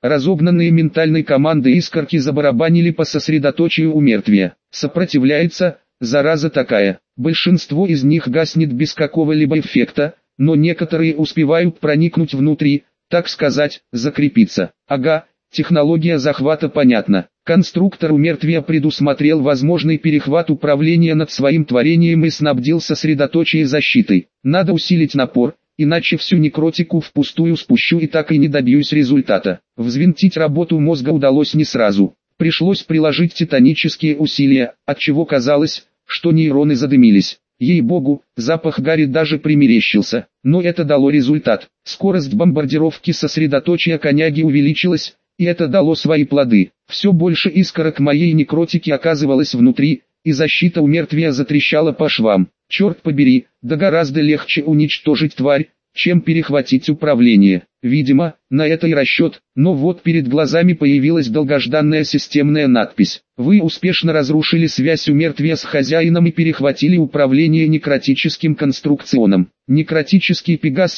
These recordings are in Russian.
Разогнанные ментальной командой искорки забарабанили по сосредоточию у мертвия. Сопротивляется, зараза такая. Большинство из них гаснет без какого-либо эффекта, но некоторые успевают проникнуть внутрь, так сказать, закрепиться. Ага, технология захвата понятна. Конструктор у мертвия предусмотрел возможный перехват управления над своим творением и снабдил сосредоточие защитой. Надо усилить напор, иначе всю некротику впустую спущу и так и не добьюсь результата. Взвинтить работу мозга удалось не сразу. Пришлось приложить титанические усилия, отчего казалось, что нейроны задымились. Ей-богу, запах гари даже примерещился, но это дало результат. Скорость бомбардировки сосредоточия коняги увеличилась, и это дало свои плоды. Все больше искорок моей некротики оказывалось внутри, и защита у мертвия затрещала по швам. Черт побери, да гораздо легче уничтожить тварь, чем перехватить управление. Видимо, на это и расчет, но вот перед глазами появилась долгожданная системная надпись. Вы успешно разрушили связь у мертвия с хозяином и перехватили управление некротическим конструкционом. Некротический Пегас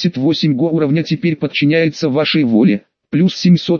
78 го уровня теперь подчиняется вашей воле, плюс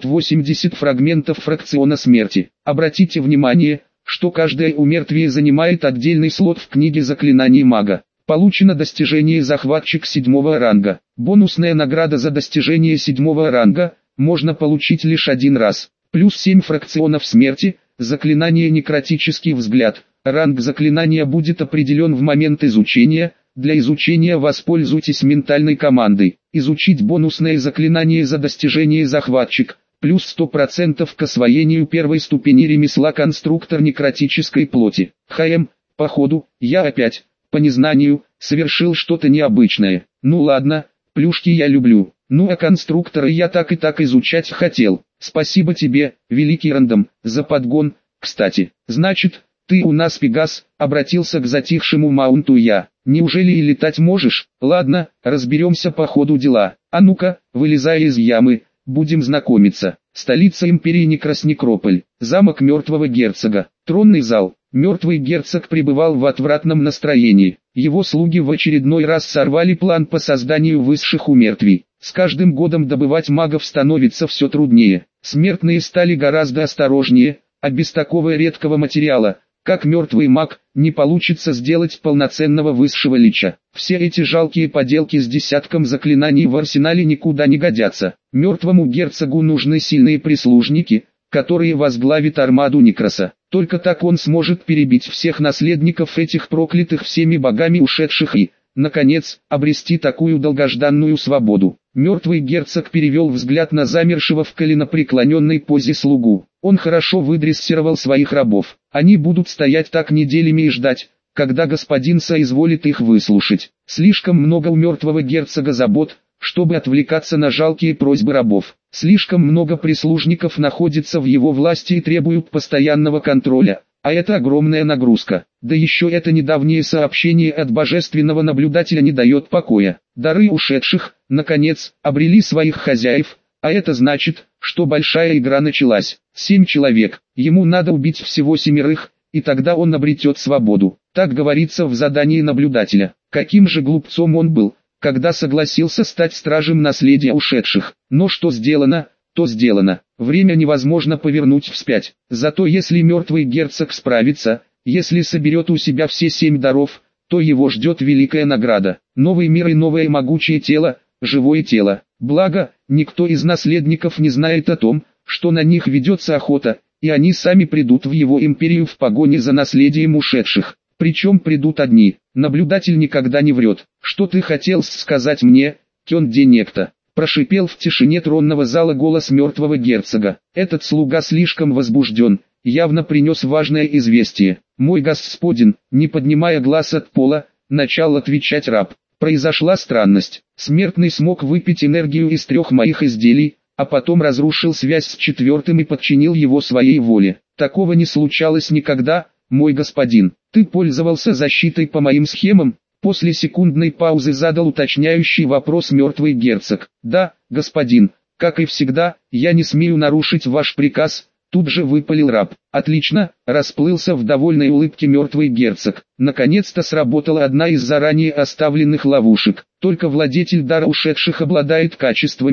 780 фрагментов фракциона смерти. Обратите внимание, что каждое умертвие занимает отдельный слот в книге заклинаний мага. Получено достижение захватчик 7 ранга. Бонусная награда за достижение 7 ранга можно получить лишь один раз. Плюс 7 фракционов смерти, заклинание некротический взгляд. Ранг заклинания будет определен в момент изучения. Для изучения воспользуйтесь ментальной командой. Изучить бонусное заклинание за достижение захватчик. Плюс 100% к освоению первой ступени ремесла конструктор некротической плоти. Походу, я опять, по незнанию, совершил что-то необычное. Ну ладно, плюшки я люблю. Ну а конструктора я так и так изучать хотел. Спасибо тебе, великий рандом, за подгон. Кстати, значит, ты у нас Пегас, обратился к затихшему маунту я. Неужели и летать можешь? Ладно, разберемся по ходу дела. А ну-ка, вылезай из ямы, будем знакомиться. Столица империи Некрос-Некрополь, замок мертвого герцога, тронный зал. Мертвый герцог пребывал в отвратном настроении. Его слуги в очередной раз сорвали план по созданию высших умертвий. С каждым годом добывать магов становится все труднее. Смертные стали гораздо осторожнее, а без такого редкого материала, как мертвый маг, не получится сделать полноценного высшего лича. Все эти жалкие поделки с десятком заклинаний в арсенале никуда не годятся. Мертвому герцогу нужны сильные прислужники, которые возглавят армаду Некроса. Только так он сможет перебить всех наследников этих проклятых всеми богами ушедших и, наконец, обрести такую долгожданную свободу. Мертвый герцог перевел взгляд на замершего в коленопреклоненной позе слугу. Он хорошо выдрессировал своих рабов. Они будут стоять так неделями и ждать, когда господин соизволит их выслушать. Слишком много у мертвого герцога забот, чтобы отвлекаться на жалкие просьбы рабов. Слишком много прислужников находится в его власти и требуют постоянного контроля, а это огромная нагрузка. Да еще это недавнее сообщение от божественного наблюдателя не дает покоя. Дары ушедших, наконец, обрели своих хозяев, а это значит, что большая игра началась. 7 человек, ему надо убить всего 7, и тогда он обретет свободу. Так говорится в задании наблюдателя. Каким же глупцом он был, когда согласился стать стражем наследия ушедших. Но что сделано, то сделано. Время невозможно повернуть вспять. Зато если мертвый герцог справится, если соберет у себя все 7 даров, то его ждет великая награда. Новый мир и новое могучее тело, живое тело. Благо, никто из наследников не знает о том, что на них ведется охота, и они сами придут в его империю в погоне за наследием ушедших. Причем придут одни. Наблюдатель никогда не врет. «Что ты хотел сказать мне, Кёнде Некто?» Прошипел в тишине тронного зала голос мертвого герцога. Этот слуга слишком возбужден, явно принес важное известие. «Мой господин», не поднимая глаз от пола, начал отвечать раб. Произошла странность. Смертный смог выпить энергию из 3 моих изделий, а потом разрушил связь с 4 и подчинил его своей воле. Такого не случалось никогда. «Мой господин, ты пользовался защитой по моим схемам?» После секундной паузы задал уточняющий вопрос мертвый герцог. «Да, господин, как и всегда, я не смею нарушить ваш приказ», тут же выпалил раб. «Отлично», расплылся в довольной улыбке мертвый герцог. Наконец-то сработала одна из заранее оставленных ловушек. Только владетель дара ушедших обладает качествами,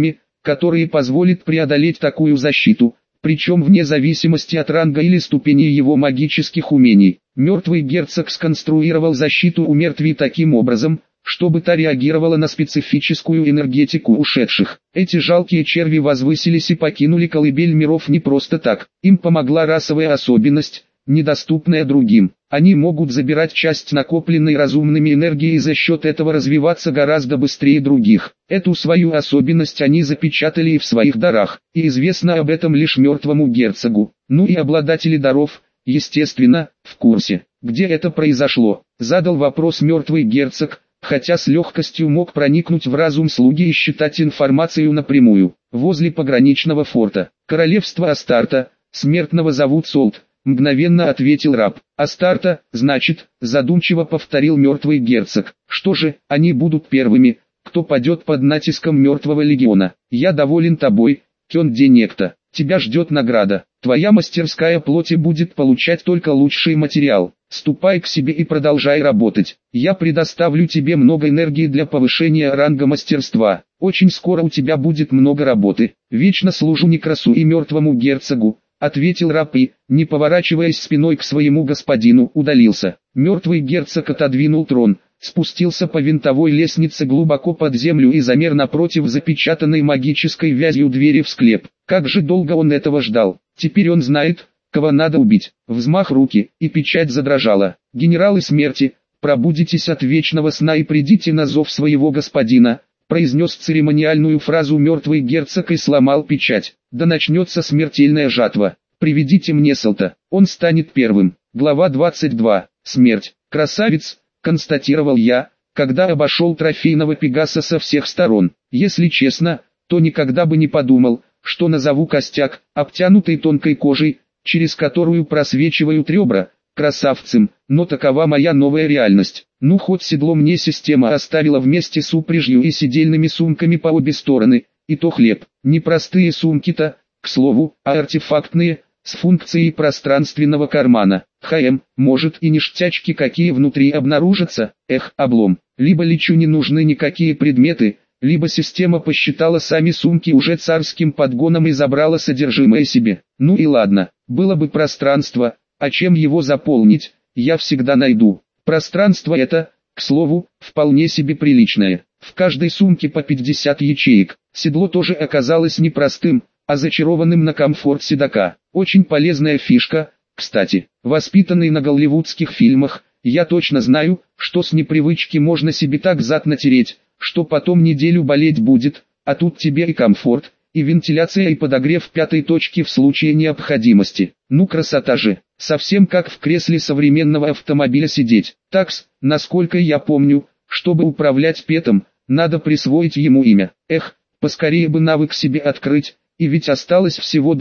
которые позволят преодолеть такую защиту, причем вне зависимости от ранга или ступени его магических умений. Мертвый герцог сконструировал защиту у мертвей таким образом, чтобы та реагировала на специфическую энергетику ушедших. Эти жалкие черви возвысились и покинули колыбель миров не просто так. Им помогла расовая особенность, недоступная другим. Они могут забирать часть накопленной разумными энергии и за счет этого развиваться гораздо быстрее других. Эту свою особенность они запечатали и в своих дарах, и известно об этом лишь мертвому герцогу. Ну и обладатели даров, естественно, в курсе. Где это произошло? Задал вопрос мертвый герцог, хотя с легкостью мог проникнуть в разум слуги и считать информацию напрямую. Возле пограничного форта. Королевство Астарта, смертного зовут Солт. Мгновенно ответил раб. Астарта, значит, задумчиво повторил мертвый герцог. Что же, они будут первыми, кто падет под натиском мертвого легиона. Я доволен тобой, Кёнде Некто. Тебя ждет награда. Твоя мастерская плоти будет получать только лучший материал. Ступай к себе и продолжай работать. Я предоставлю тебе много энергии для повышения ранга мастерства. Очень скоро у тебя будет много работы. Вечно служу Некрасу и мертвому герцогу, ответил раб и, не поворачиваясь спиной к своему господину, удалился. Мертвый герцог отодвинул трон, спустился по винтовой лестнице глубоко под землю и замер напротив запечатанной магической вязью двери в склеп. Как же долго он этого ждал. Теперь он знает, кого надо убить. Взмах руки, и печать задрожала. Генералы смерти, пробудитесь от вечного сна и придите на зов своего господина, произнес церемониальную фразу мертвый герцог и сломал печать. Да начнется смертельная жатва. Приведите мне Солта, он станет первым. Глава 22. Смерть. Красавец, констатировал я, когда обошел трофейного Пегаса со всех сторон. Если честно, то никогда бы не подумал, что назову костяк, обтянутый тонкой кожей, через которую просвечивают ребра, красавцем, но такова моя новая реальность. Ну хоть седло мне система оставила вместе с упряжью и сидельными сумками по обе стороны, и то хлеб. Не простые сумки-то, к слову, а артефактные, с функцией пространственного кармана. Может и ништячки какие внутри обнаружатся, облом. Либо лечу не нужны никакие предметы, либо система посчитала сами сумки уже царским подгоном и забрала содержимое себе. Ну и ладно, было бы пространство, а чем его заполнить, я всегда найду. Пространство это, к слову, вполне себе приличное. В каждой сумке по 50 ячеек. Седло тоже оказалось непростым, а зачарованным на комфорт седока. Очень полезная фишка, кстати. Воспитанный на голливудских фильмах, я точно знаю, что с непривычки можно себе так зад натереть, что потом неделю болеть будет, а тут тебе и комфорт, и вентиляция и подогрев пятой точки в случае необходимости. Ну красота же, совсем как в кресле современного автомобиля сидеть. Такс, насколько я помню, чтобы управлять петом, надо присвоить ему имя. Поскорее бы навык себе открыть, и ведь осталось всего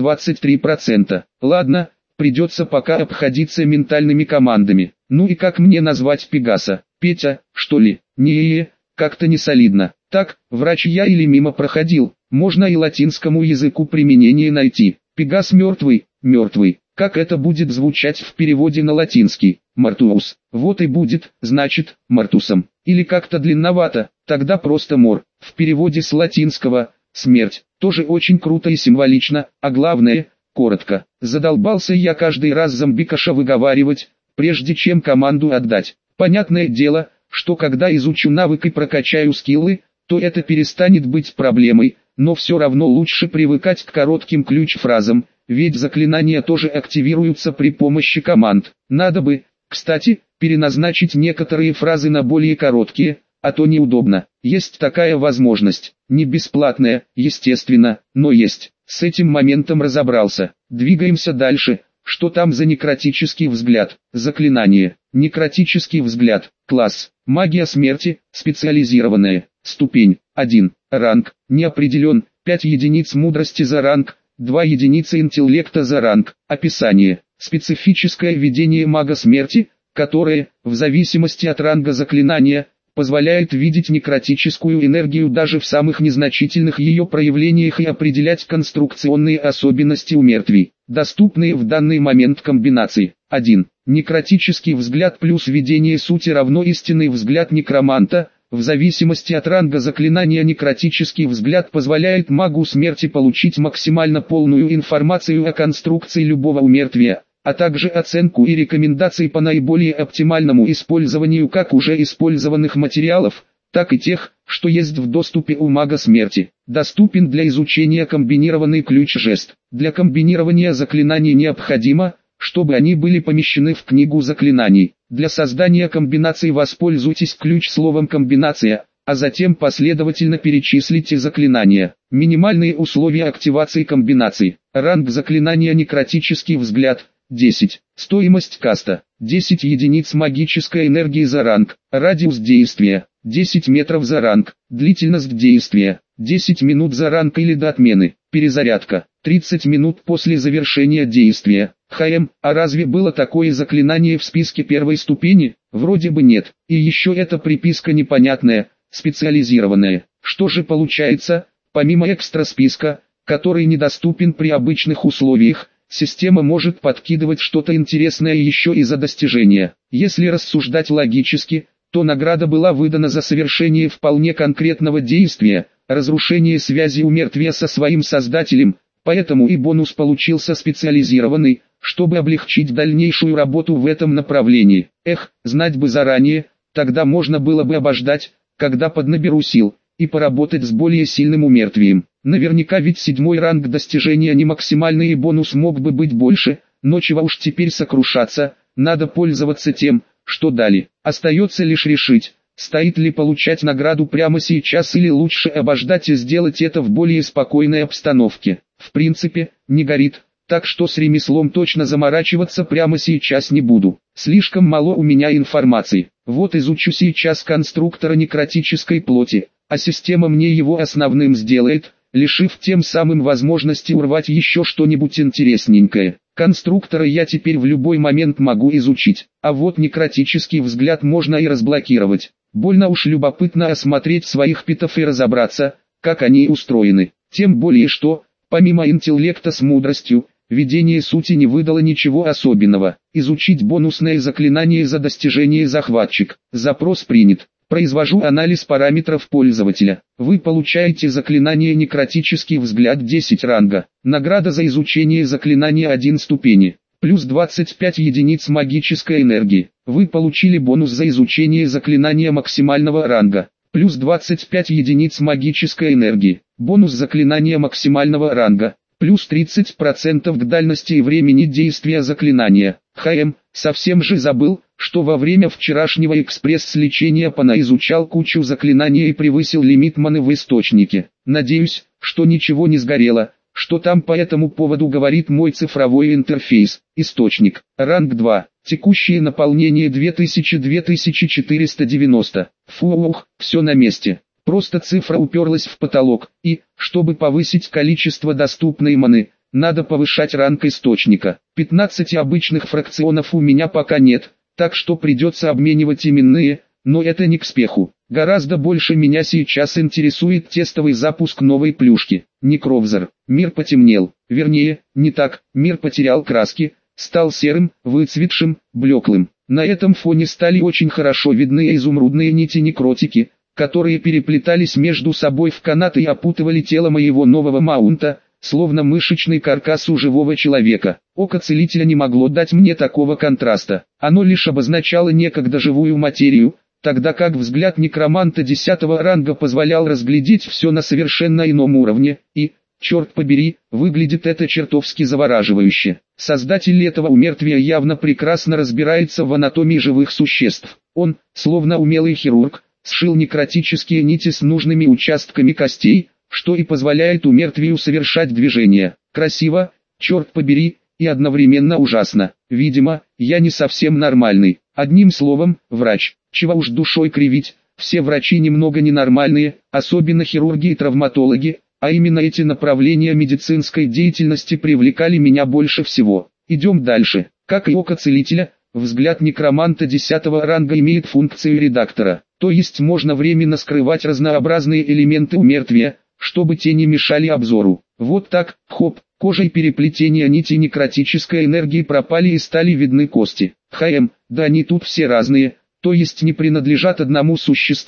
23%. Ладно, придется пока обходиться ментальными командами. Ну и как мне назвать Пегаса? Петя, что ли? Как-то не солидно. Так, врач я или мимо проходил, можно и латинскому языку применение найти. Пегас мертвый, мертвый. Как это будет звучать в переводе на латинский? Мартуус. Вот и будет, значит, Мартусом. Или как-то длинновато, тогда просто Мор. В переводе с латинского «смерть». Тоже очень круто и символично, а главное, коротко. Задолбался я каждый раз зомбикаша выговаривать, прежде чем команду отдать. Понятное дело, что когда изучу навык и прокачаю скиллы, то это перестанет быть проблемой, но все равно лучше привыкать к коротким ключ-фразам, ведь заклинания тоже активируются при помощи команд. Надо бы, кстати, переназначить некоторые фразы на более короткие, а то неудобно. Есть такая возможность, не бесплатная, естественно, но есть. С этим моментом разобрался. Двигаемся дальше. Что там за некротический взгляд? Заклинание. Некротический взгляд. Класс. Магия смерти. Специализированная. Ступень. 1. Ранг. Не определен. 5 единиц мудрости за ранг. 2 единицы интеллекта за ранг. Описание. Специфическое видение мага смерти, которое, в зависимости от ранга заклинания, позволяет видеть некротическую энергию даже в самых незначительных ее проявлениях и определять конструкционные особенности у мертвей, доступные в данный момент комбинации. 1. Некротический взгляд плюс видение сути равно истинный взгляд некроманта, В зависимости от ранга заклинания некротический взгляд позволяет магу смерти получить максимально полную информацию о конструкции любого умертвия, а также оценку и рекомендации по наиболее оптимальному использованию как уже использованных материалов, так и тех, что есть в доступе у мага смерти. Доступен для изучения комбинированный ключ-жест. Для комбинирования заклинаний необходимо, чтобы они были помещены в книгу заклинаний. Для создания комбинаций воспользуйтесь ключ-словом «комбинация», а затем последовательно перечислите заклинания. Минимальные условия активации комбинаций. Ранг заклинания некротический взгляд – 10. Стоимость каста – 10 единиц магической энергии за ранг. Радиус действия – 10 метров за ранг. Длительность действия – 10 минут за ранг или до отмены. Перезарядка – 30 минут после завершения действия. А разве было такое заклинание в списке первой ступени? Вроде бы нет. И еще эта приписка непонятная, специализированная. Что же получается, помимо экстра списка, который недоступен при обычных условиях, система может подкидывать что-то интересное еще и за достижения. Если рассуждать логически, то награда была выдана за совершение вполне конкретного действия, разрушение связи умертвия со своим создателем, поэтому и бонус получился специализированный, чтобы облегчить дальнейшую работу в этом направлении. Знать бы заранее, тогда можно было бы обождать, когда поднаберу сил, и поработать с более сильным умертвием. Наверняка ведь 7-й ранг достижения не максимальный и бонус мог бы быть больше, но чего уж теперь сокрушаться, надо пользоваться тем, что дали. Остается лишь решить, стоит ли получать награду прямо сейчас или лучше обождать и сделать это в более спокойной обстановке. В принципе, не горит, так что с ремеслом точно заморачиваться прямо сейчас не буду. Слишком мало у меня информации. Вот изучу сейчас конструктора некротической плоти, а система мне его основным сделает, лишив тем самым возможности урвать еще что-нибудь интересненькое. Конструктора я теперь в любой момент могу изучить, а вот некротический взгляд можно и разблокировать. Больно уж любопытно осмотреть своих питов и разобраться, как они устроены. Тем более что, помимо интеллекта с мудростью, видение сути не выдало ничего особенного. Изучить бонусное заклинание за достижение захватчик. Запрос принят. Произвожу анализ параметров пользователя. Вы получаете заклинание некротический взгляд 10 ранга. Награда за изучение заклинания 1 ступени. Плюс 25 единиц магической энергии. Вы получили бонус за изучение заклинания максимального ранга. Плюс 25 единиц магической энергии. Бонус заклинания максимального ранга. Плюс 30% к дальности и времени действия заклинания. Совсем же забыл, что во время вчерашнего экспресс-лечения понаизучал кучу заклинаний и превысил лимит маны в источнике. Надеюсь, что ничего не сгорело, что там по этому поводу говорит мой цифровой интерфейс. Источник. Ранг 2. Текущее наполнение 2000-2490. Фух, все на месте. Просто цифра уперлась в потолок, и, чтобы повысить количество доступной маны, надо повышать ранг источника. 15 обычных фракционов у меня пока нет, так что придется обменивать именные, но это не к спеху. Гораздо больше меня сейчас интересует тестовый запуск новой плюшки. Некровзор. Мир потемнел. Вернее, не так, мир потерял краски, стал серым, выцветшим, блеклым. На этом фоне стали очень хорошо видны изумрудные нити некротики, которые переплетались между собой в канаты и опутывали тело моего нового маунта, словно мышечный каркас у живого человека. Око целителя не могло дать мне такого контраста. Оно лишь обозначало некогда живую материю, тогда как взгляд некроманта 10-го ранга позволял разглядеть все на совершенно ином уровне, и, черт побери, выглядит это чертовски завораживающе. Создатель этого умертвия явно прекрасно разбирается в анатомии живых существ. Он, словно умелый хирург, сшил некротические нити с нужными участками костей, что и позволяет умертвию совершать движения. Красиво, черт побери, и одновременно ужасно. Видимо, я не совсем нормальный. Одним словом, врач. Чего уж душой кривить, все врачи немного ненормальные, особенно хирурги и травматологи, а именно эти направления медицинской деятельности привлекали меня больше всего. Идем дальше. Как и око целителя, взгляд некроманта 10-го ранга имеет функцию редактора. То есть можно временно скрывать разнообразные элементы умертвия, чтобы те не мешали обзору. Вот так, хоп, кожей переплетения нитей некротической энергии пропали и стали видны кости. Да они тут все разные, то есть не принадлежат одному существу,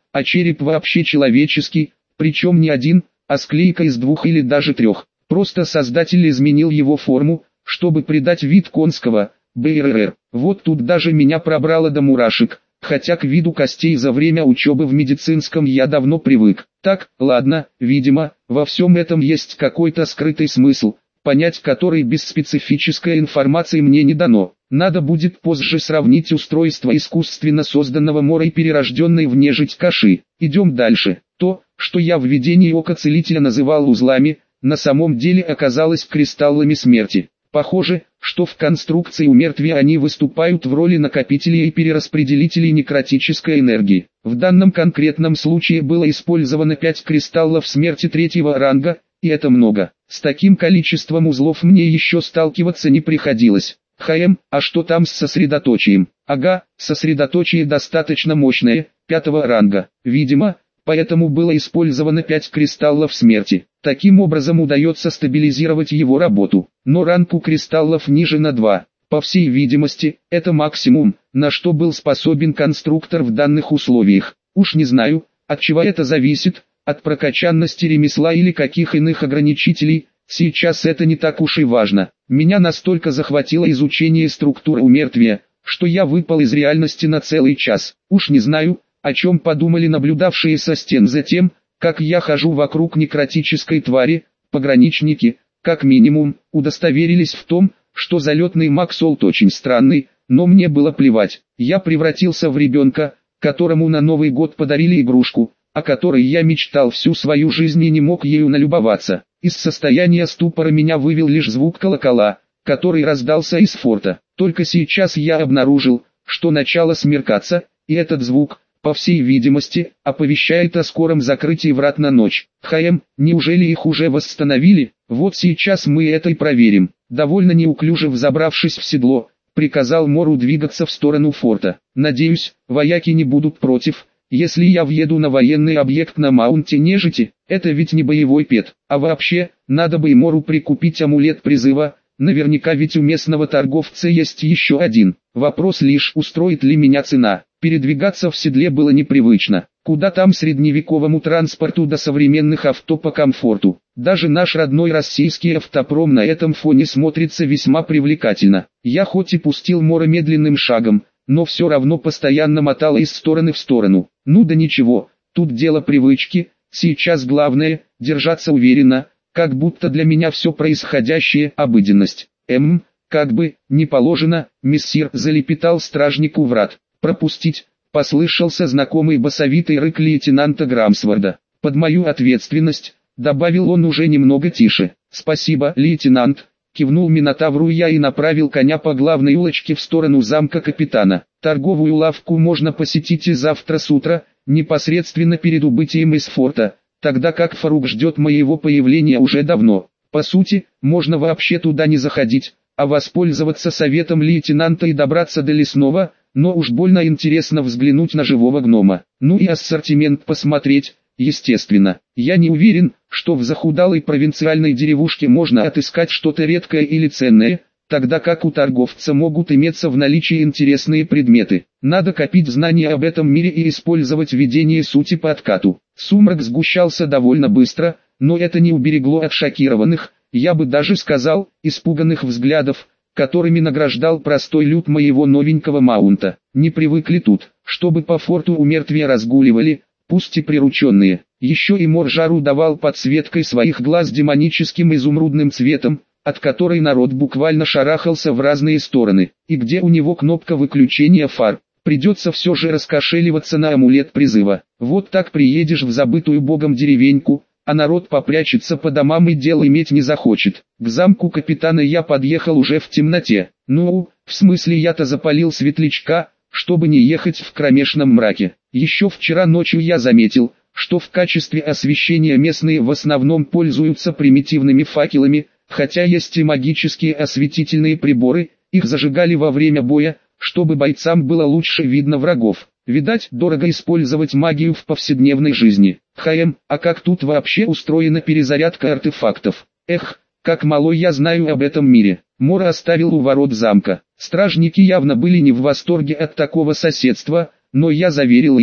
а череп вообще человеческий, причем не один, а склейка из 2 или даже 3. Просто создатель изменил его форму, чтобы придать вид конского, БРР. Вот тут даже меня пробрало до мурашек, хотя к виду костей за время учебы в медицинском я давно привык. Так, ладно, видимо, во всем этом есть какой-то скрытый смысл, понять который без специфической информации мне не дано. Надо будет позже сравнить устройство искусственно созданного мора и перерожденной в нежить каши. Идем дальше. То, что я в видении ока целителя называл узлами, на самом деле оказалось кристаллами смерти. Похоже, что в конструкции умертвия они выступают в роли накопителей и перераспределителей некротической энергии. В данном конкретном случае было использовано 5 кристаллов смерти 3-го ранга, и это много. С таким количеством узлов мне еще сталкиваться не приходилось. А что там с сосредоточием? Ага, сосредоточие достаточно мощное, 5-го ранга. Видимо, поэтому было использовано 5 кристаллов смерти. Таким образом удается стабилизировать его работу. Но ранг у кристаллов ниже на 2. По всей видимости, это максимум, на что был способен конструктор в данных условиях. Уж не знаю, от чего это зависит, от прокачанности ремесла или каких иных ограничителей. Сейчас это не так уж и важно. Меня настолько захватило изучение структуры умертвия, что я выпал из реальности на целый час. Уж не знаю, о чем подумали наблюдавшие со стен за тем, как я хожу вокруг некротической твари. Пограничники, как минимум, удостоверились в том, что залетный Максолт очень странный, но мне было плевать. Я превратился в ребенка, которому на Новый год подарили игрушку, о которой я мечтал всю свою жизнь и не мог ею налюбоваться. Из состояния ступора меня вывел лишь звук колокола, который раздался из форта. Только сейчас я обнаружил, что начало смеркаться, и этот звук, по всей видимости, оповещает о скором закрытии врат на ночь. Неужели их уже восстановили? Вот сейчас мы это и проверим. Довольно неуклюже взобравшись в седло, приказал Мору двигаться в сторону форта. Надеюсь, вояки не будут против, если я въеду на военный объект на маунте нежити. Это ведь не боевой пет. А вообще, надо бы и Мору прикупить амулет призыва. Наверняка ведь у местного торговца есть еще один. Вопрос лишь, устроит ли меня цена. Передвигаться в седле было непривычно. Куда там средневековому транспорту до современных авто по комфорту. Даже наш родной российский автопром на этом фоне смотрится весьма привлекательно. Я хоть и пустил Мора медленным шагом, но все равно постоянно мотало из стороны в сторону. Ну да ничего, тут дело привычки. Сейчас главное – держаться уверенно, как будто для меня все происходящее – обыденность. Как бы, не положено, мессир, залепетал стражник у врат. Пропустить, послышался знакомый басовитый рык лейтенанта Грамсворда. Под мою ответственность, добавил он уже немного тише. Спасибо, лейтенант, кивнул Минотавру я и направил коня по главной улочке в сторону замка капитана. Торговую лавку можно посетить и завтра с утра, непосредственно перед убытием из форта, тогда как Фарук ждет моего появления уже давно. По сути, можно вообще туда не заходить, а воспользоваться советом лейтенанта и добраться до лесного, но уж больно интересно взглянуть на живого гнома. Ну и ассортимент посмотреть, естественно. Я не уверен, что в захудалой провинциальной деревушке можно отыскать что-то редкое или ценное, тогда как у торговца могут иметься в наличии интересные предметы. Надо копить знания об этом мире и использовать видение сути по откату. Сумрак сгущался довольно быстро, но это не уберегло от шокированных, я бы даже сказал, испуганных взглядов, которыми награждал простой люд моего новенького маунта. Не привыкли тут, чтобы по форту умертвия разгуливали, пусть и прирученные. Еще и Мор жару давал подсветкой своих глаз демоническим изумрудным цветом, от которой народ буквально шарахался в разные стороны. И где у него кнопка выключения фар? Придется все же раскошеливаться на амулет призыва. Вот так приедешь в забытую богом деревеньку, а народ попрячется по домам и дел иметь не захочет. К замку капитана я подъехал уже в темноте. Ну, в смысле я-то запалил светлячка, чтобы не ехать в кромешном мраке. Еще вчера ночью я заметил, что в качестве освещения местные в основном пользуются примитивными факелами, хотя есть и магические осветительные приборы, их зажигали во время боя, чтобы бойцам было лучше видно врагов. Видать, дорого использовать магию в повседневной жизни. А как тут вообще устроена перезарядка артефактов? Эх, как мало я знаю об этом мире. Мора оставил у ворот замка. Стражники явно были не в восторге от такого соседства, но я заверил их,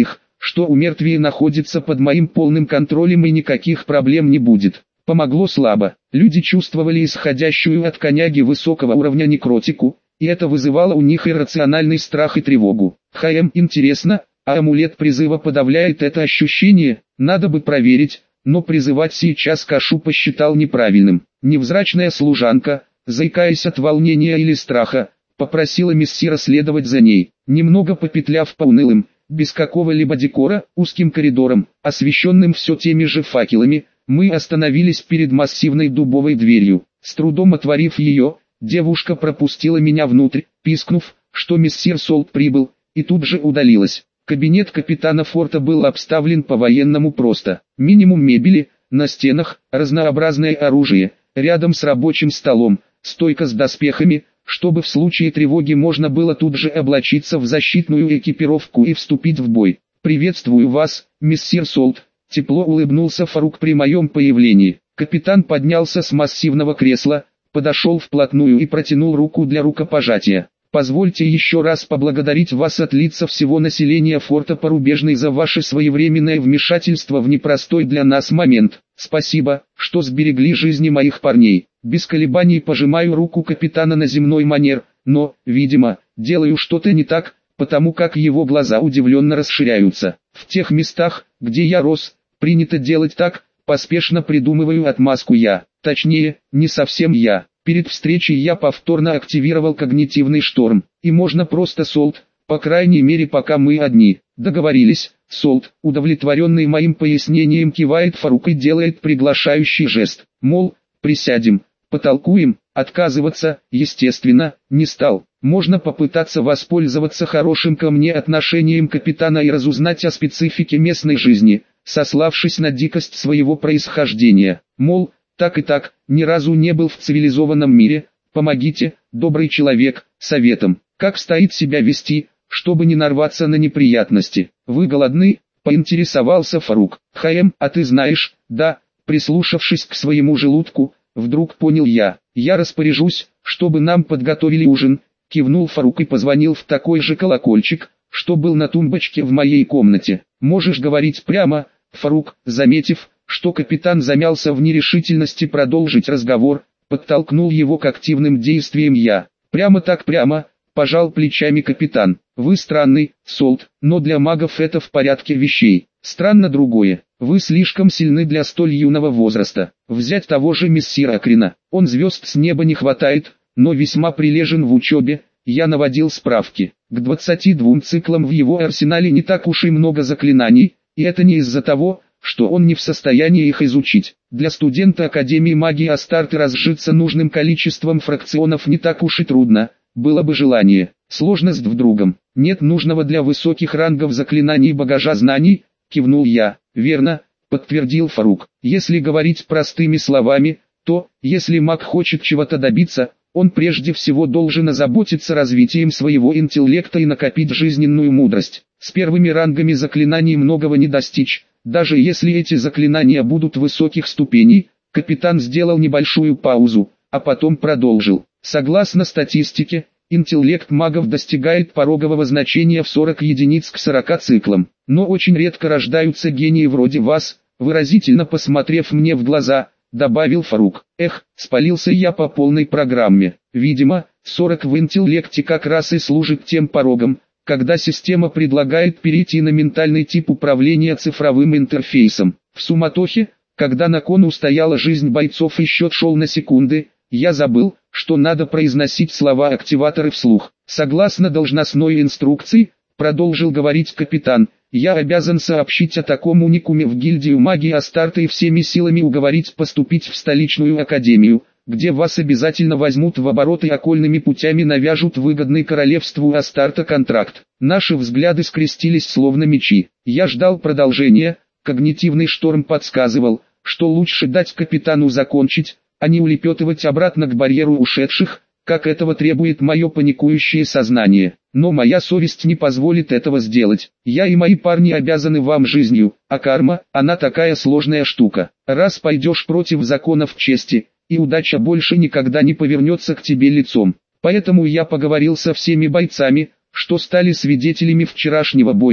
что умертвие находится под моим полным контролем и никаких проблем не будет. Помогло слабо. Люди чувствовали исходящую от коняги высокого уровня некротику, и это вызывало у них иррациональный страх и тревогу. Интересно, а амулет призыва подавляет это ощущение? Надо бы проверить, но призывать сейчас Кашу посчитал неправильным. Невзрачная служанка, заикаясь от волнения или страха, попросила мессира следовать за ней. Немного попетляв по унылым, без какого-либо декора, узким коридорам, освещенным все теми же факелами, мы остановились перед массивной дубовой дверью. С трудом отворив ее, девушка пропустила меня внутрь, пискнув, что мессир Солт прибыл, и тут же удалилась. Кабинет капитана форта был обставлен по-военному просто. Минимум мебели, на стенах, разнообразное оружие, рядом с рабочим столом, стойка с доспехами, чтобы в случае тревоги можно было тут же облачиться в защитную экипировку и вступить в бой. «Приветствую вас, мессир Солт», — тепло улыбнулся Фарук при моем появлении. Капитан поднялся с массивного кресла, подошел вплотную и протянул руку для рукопожатия. «Позвольте еще раз поблагодарить вас от лица всего населения форта Порубежный за ваше своевременное вмешательство в непростой для нас момент. Спасибо, что сберегли жизни моих парней». Без колебаний пожимаю руку капитана на земной манер, но, видимо, делаю что-то не так, потому как его глаза удивленно расширяются. В тех местах, где я рос, принято делать так, поспешно придумываю отмазку я. Точнее, не совсем я. Перед встречей я повторно активировал когнитивный шторм. И можно просто Солт, по крайней мере пока мы одни. Договорились. Солт, удовлетворенный моим пояснением, кивает Фарук и делает приглашающий жест. Мол, присядем, потолкуем. Отказываться, естественно, не стал. Можно попытаться воспользоваться хорошим ко мне отношением капитана и разузнать о специфике местной жизни, сославшись на дикость своего происхождения. Мол, так и так, ни разу не был в цивилизованном мире, помогите, добрый человек, советом, как стоит себя вести, чтобы не нарваться на неприятности. Вы голодны? Поинтересовался Фарук. А ты знаешь, да, прислушавшись к своему желудку, вдруг понял я. Я распоряжусь, чтобы нам подготовили ужин, кивнул Фарук и позвонил в такой же колокольчик, что был на тумбочке в моей комнате. Можешь говорить прямо, Фарук, заметив, что капитан замялся в нерешительности продолжить разговор, подтолкнул его к активным действиям я. Прямо так прямо, пожал плечами капитан. Вы странный, Солт, но для магов это в порядке вещей. Странно другое. Вы слишком сильны для столь юного возраста. Взять того же мессира Акрина. Он звезд с неба не хватает, но весьма прилежен в учебе. Я наводил справки. К 22 циклам в его арсенале не так уж и много заклинаний, и это не из-за того, что он не в состоянии их изучить. Для студента Академии магии Астарты разжиться нужным количеством фракционов не так уж и трудно, было бы желание. Сложность в другом. Нет нужного для высоких рангов заклинаний багажа знаний, кивнул я. Верно, подтвердил Фарук. Если говорить простыми словами, то, если маг хочет чего-то добиться, он прежде всего должен озаботиться развитием своего интеллекта и накопить жизненную мудрость. С первыми рангами заклинаний многого не достичь, даже если эти заклинания будут высоких ступеней. Капитан сделал небольшую паузу, а потом продолжил. Согласно статистике, интеллект магов достигает порогового значения в 40 единиц к 40 циклам. Но очень редко рождаются гении вроде вас, выразительно посмотрев мне в глаза, добавил Фарук. Спалился я по полной программе. Видимо, 40 в интеллекте как раз и служит тем порогом, когда система предлагает перейти на ментальный тип управления цифровым интерфейсом. В суматохе, когда на кону стояла жизнь бойцов и счет шел на секунды, я забыл, что надо произносить слова-активаторы вслух. Согласно должностной инструкции, продолжил говорить капитан, я обязан сообщить о таком уникуме в гильдию магии Астарты и всеми силами уговорить поступить в столичную академию, где вас обязательно возьмут в оборот и окольными путями навяжут выгодный королевству Астарта контракт. Наши взгляды скрестились словно мечи. Я ждал продолжения, когнитивный шторм подсказывал, что лучше дать капитану закончить, а не улепетывать обратно к барьеру ушедших, как этого требует мое паникующее сознание. Но моя совесть не позволит этого сделать. Я и мои парни обязаны вам жизнью, а карма, она такая сложная штука. Раз пойдешь против законов чести, и удача больше никогда не повернется к тебе лицом. Поэтому я поговорил со всеми бойцами, что стали свидетелями вчерашнего боя,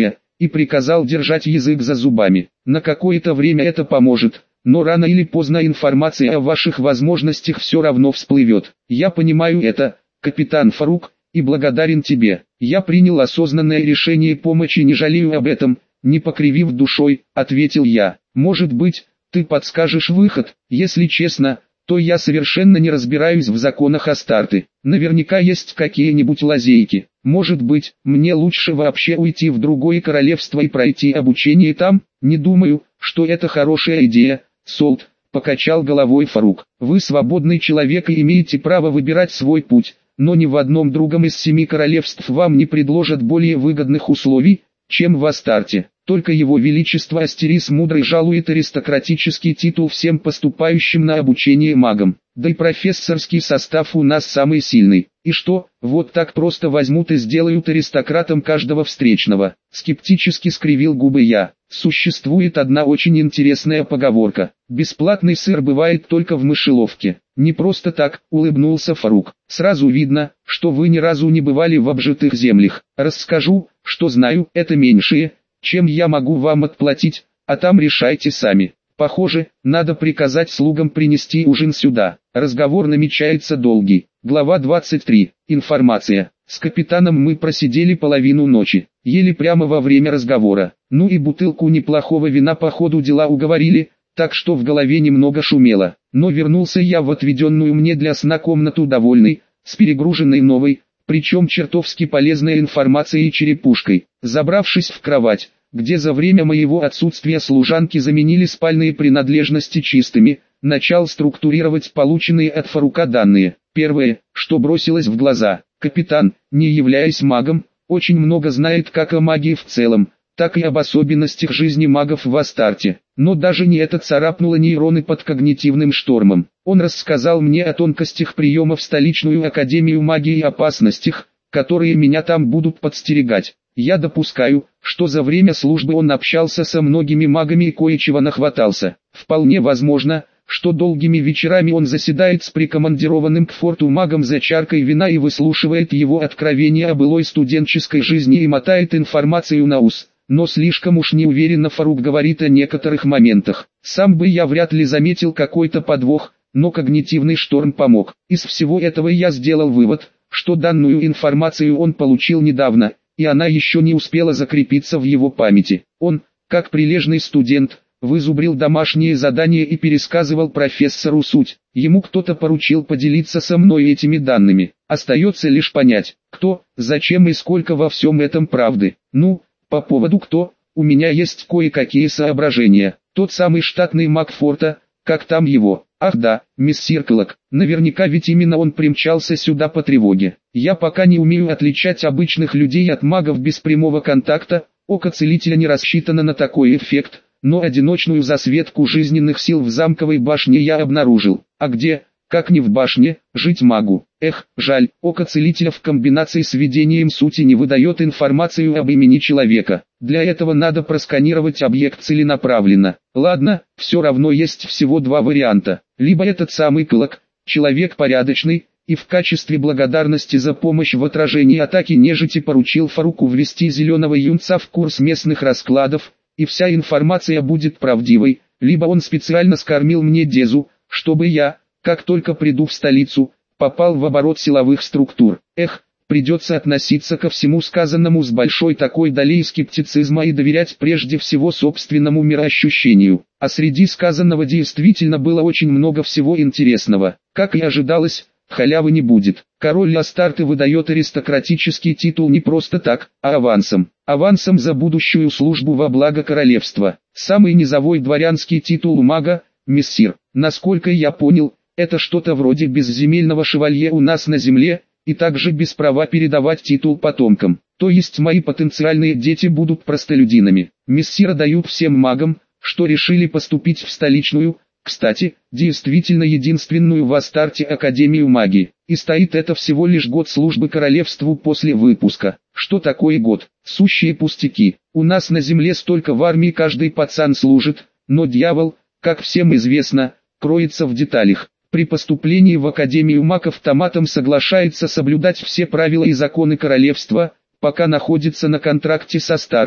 и приказал держать язык за зубами. На какое-то время это поможет, но рано или поздно информация о ваших возможностях все равно всплывет. Я понимаю это, капитан Фарук, и благодарен тебе. Я принял осознанное решение помочь и не жалею об этом, не покривив душой, ответил я. Может быть, ты подскажешь выход? Если честно, то я совершенно не разбираюсь в законах Астарты. Наверняка есть какие-нибудь лазейки. Может быть, мне лучше вообще уйти в другое королевство и пройти обучение там? Не думаю, что это хорошая идея, Солт, покачал головой Фарук. Вы свободный человек и имеете право выбирать свой путь, но ни в одном другом из 7 королевств вам не предложат более выгодных условий, чем в Астарте. Только его величество Астерис Мудрый жалует аристократический титул всем поступающим на обучение магам. Да и профессорский состав у нас самый сильный. И что, вот так просто возьмут и сделают аристократом каждого встречного? Скептически скривил губы я. Существует одна очень интересная поговорка. Бесплатный сыр бывает только в мышеловке. Не просто так, улыбнулся Фарук. Сразу видно, что вы ни разу не бывали в обжитых землях. Расскажу, что знаю, это меньшее, чем я могу вам отплатить, а там решайте сами. Похоже, надо приказать слугам принести ужин сюда. Разговор намечается долгий. Глава 23. Информация. С капитаном мы просидели половину ночи. Ели прямо во время разговора. Ну и бутылку неплохого вина по ходу дела уговорили, так что в голове немного шумело. Но вернулся я в отведенную мне для сна комнату довольный, с перегруженной новой, причем чертовски полезной информацией и черепушкой. Забравшись в кровать, где за время моего отсутствия служанки заменили спальные принадлежности чистыми, начал структурировать полученные от Фарука данные. Первое, что бросилось в глаза: капитан, не являясь магом, очень много знает как о магии в целом, так и об особенностях жизни магов в Астарте. Но даже не это царапнуло нейроны под когнитивным штормом. Он рассказал мне о тонкостях приема в столичную академию магии и опасностях, которые меня там будут подстерегать. Я допускаю, что за время службы он общался со многими магами и кое-чего нахватался. Вполне возможно, что долгими вечерами он заседает с прикомандированным к форту магом за чаркой вина и выслушивает его откровения о былой студенческой жизни и мотает информацию на ус. Но слишком уж неуверенно Фарук говорит о некоторых моментах. Сам бы я вряд ли заметил какой-то подвох, но когнитивный шторм помог. Из всего этого я сделал вывод, что данную информацию он получил недавно, и она еще не успела закрепиться в его памяти. Он, как прилежный студент, вызубрил домашние задания и пересказывал профессору суть. Ему кто-то поручил поделиться со мной этими данными. Остается лишь понять, кто, зачем и сколько во всем этом правды. Ну, по поводу кто, у меня есть кое-какие соображения. Тот самый штатный маг форта, как там его? Ах да, мессир Клок. Наверняка ведь именно он примчался сюда по тревоге. Я пока не умею отличать обычных людей от магов без прямого контакта, око целителя не рассчитано на такой эффект, но одиночную засветку жизненных сил в замковой башне я обнаружил. А где, как не в башне, жить магу? Эх, жаль, око целителя в комбинации с видением сути не выдает информацию об имени человека. Для этого надо просканировать объект целенаправленно. Ладно, все равно есть всего два варианта. Либо этот самый Клок, человек порядочный, и в качестве благодарности за помощь в отражении атаки нежити поручил Фаруку ввести зеленого юнца в курс местных раскладов, и вся информация будет правдивой, либо он специально скормил мне Дезу, чтобы я, как только приду в столицу, попал в оборот силовых структур. Эх, придется относиться ко всему сказанному с большой такой долей скептицизма и доверять прежде всего собственному мироощущению. А среди сказанного действительно было очень много всего интересного. Как и ожидалось, халявы не будет. Король Астарты выдает аристократический титул не просто так, а авансом. Авансом за будущую службу во благо королевства. Самый низовой дворянский титул у мага – мессир. Насколько я понял, это что-то вроде безземельного шевалье у нас на земле, и также без права передавать титул потомкам. То есть мои потенциальные дети будут простолюдинами. Мессира дают всем магам, что решили поступить в столичную, кстати, действительно единственную в Астарте Академию магии. И стоит это всего лишь год службы королевству после выпуска. Что такое год? Сущие пустяки. У нас на земле столько в армии каждый пацан служит, но дьявол, как всем известно, кроется в деталях. При поступлении в Академию маг автоматом соглашается соблюдать все правила и законы королевства, пока находится на контракте со Астартой,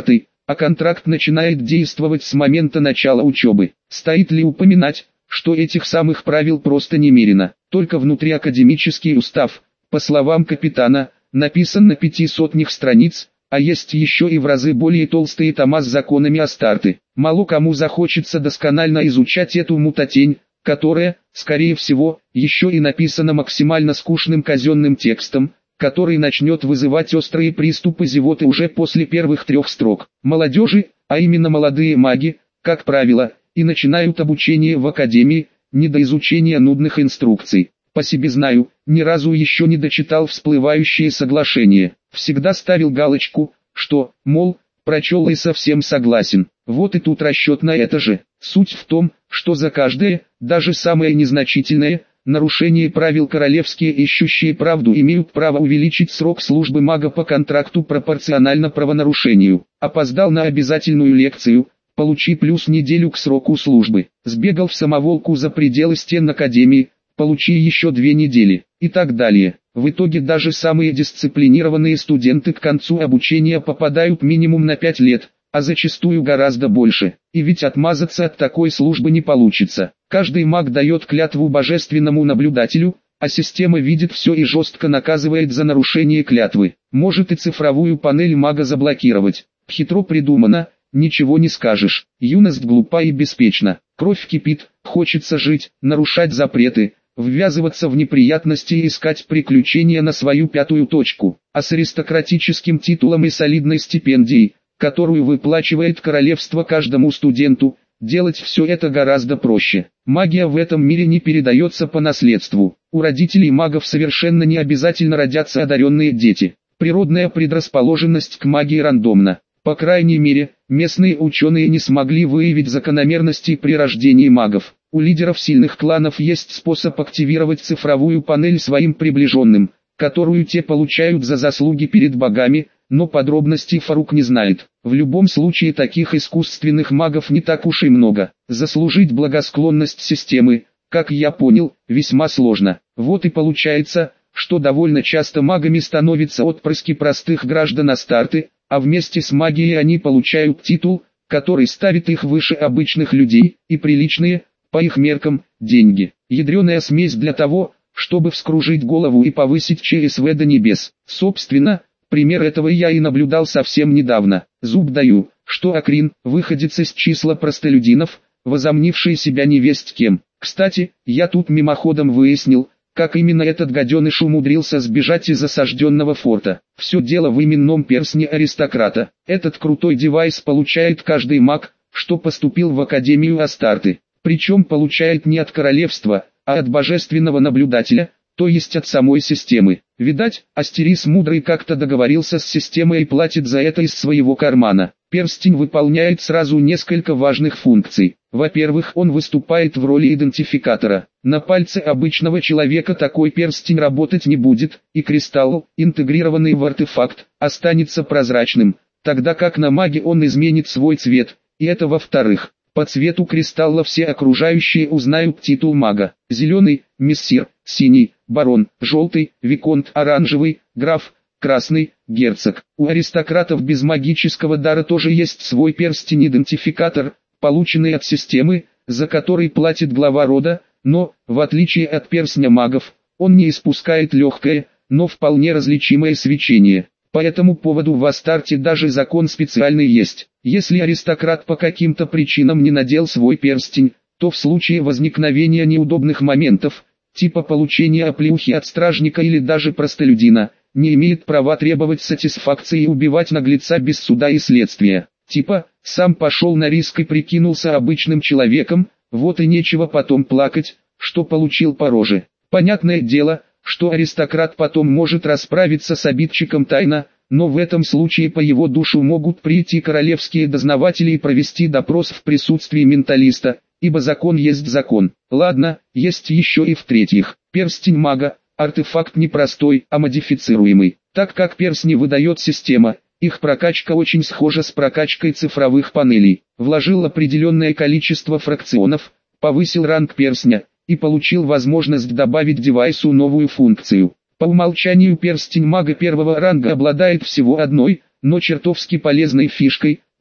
а контракт начинает действовать с момента начала учебы. Стоит ли упоминать, что этих самых правил просто немерено? Только внутриакадемический устав, по словам капитана, написан на 500 страниц, а есть еще и в разы более толстые тома с законами Астарты. Мало кому захочется досконально изучать эту мутатень, которая, скорее всего, еще и написана максимально скучным казенным текстом, который начнет вызывать острые приступы зевоты уже после первых 3 строк. Молодежи, а именно молодые маги, как правило, и начинают обучение в академии, не до изучения нудных инструкций. По себе знаю, ни разу еще не дочитал всплывающие соглашения. Всегда ставил галочку, что, мол, прочел и совсем согласен. Вот и тут расчет на это же. Суть в том, что за каждое, даже самое незначительное, нарушение правил королевские ищущие правду имеют право увеличить срок службы мага по контракту пропорционально правонарушению. Опоздал на обязательную лекцию, получи плюс неделю к сроку службы. Сбегал в самоволку за пределы стен академии, получи еще 2 недели, и так далее. В итоге даже самые дисциплинированные студенты к концу обучения попадают минимум на 5 лет, а зачастую гораздо больше. И ведь отмазаться от такой службы не получится. Каждый маг дает клятву божественному наблюдателю, а система видит все и жестко наказывает за нарушение клятвы. Может и цифровую панель мага заблокировать. Хитро придумано, ничего не скажешь. Юность глупа и беспечна. Кровь кипит, хочется жить, нарушать запреты, ввязываться в неприятности и искать приключения на свою 5-ю точку. А с аристократическим титулом и солидной стипендией, которую выплачивает королевство каждому студенту, делать все это гораздо проще. Магия в этом мире не передается по наследству. У родителей магов совершенно не обязательно родятся одаренные дети. Природная предрасположенность к магии рандомна. По крайней мере, местные ученые не смогли выявить закономерности при рождении магов. У лидеров сильных кланов есть способ активировать цифровую панель своим приближенным, которую те получают за заслуги перед богами, но подробностей Фарук не знает. В любом случае таких искусственных магов не так уж и много. Заслужить благосклонность системы, как я понял, весьма сложно. Вот и получается, что довольно часто магами становятся отпрыски простых граждан Астарты, а вместе с магией они получают титул, который ставит их выше обычных людей, и приличные, по их меркам, деньги. Ядреная смесь для того, чтобы вскружить голову и повысить ЧСВ до небес. Собственно, пример этого я и наблюдал совсем недавно. Зуб даю, что Акрин, выходец из числа простолюдинов, возомнивший себя невесть кем. Кстати, я тут мимоходом выяснил, как именно этот гаденыш умудрился сбежать из осажденного форта. Все дело в именном перстне аристократа. Этот крутой девайс получает каждый маг, что поступил в Академию Астарты. Причем получает не от королевства, а от божественного наблюдателя, то есть от самой системы. Видать, Астерис мудрый как-то договорился с системой и платит за это из своего кармана. Перстень выполняет сразу несколько важных функций. Во-первых, он выступает в роли идентификатора. На пальце обычного человека такой перстень работать не будет, и кристалл, интегрированный в артефакт, останется прозрачным, тогда как на маге он изменит свой цвет, и это во-вторых. По цвету кристалла все окружающие узнают титул мага. Зеленый – мессир, синий – барон, желтый – виконт, оранжевый – граф, красный – герцог. У аристократов без магического дара тоже есть свой перстень-идентификатор, полученный от системы, за который платит глава рода, но, в отличие от перстня магов, он не испускает легкое, но вполне различимое свечение. По этому поводу в Астарте даже закон специальный есть. Если аристократ по каким-то причинам не надел свой перстень, то в случае возникновения неудобных моментов, типа получения оплеухи от стражника или даже простолюдина, не имеет права требовать сатисфакции и убивать наглеца без суда и следствия. Типа, сам пошел на риск и прикинулся обычным человеком, вот и нечего потом плакать, что получил по роже. Понятное дело, что аристократ потом может расправиться с обидчиком тайно, но в этом случае по его душу могут прийти королевские дознаватели и провести допрос в присутствии менталиста, ибо закон есть закон. Ладно, есть еще и в-третьих, перстень мага, артефакт не простой, а модифицируемый. Так как перстни выдает система, их прокачка очень схожа с прокачкой цифровых панелей. Вложил определенное количество фракционов, повысил ранг перстня, и получил возможность добавить девайсу новую функцию. По умолчанию перстень мага первого ранга обладает всего одной, но чертовски полезной фишкой,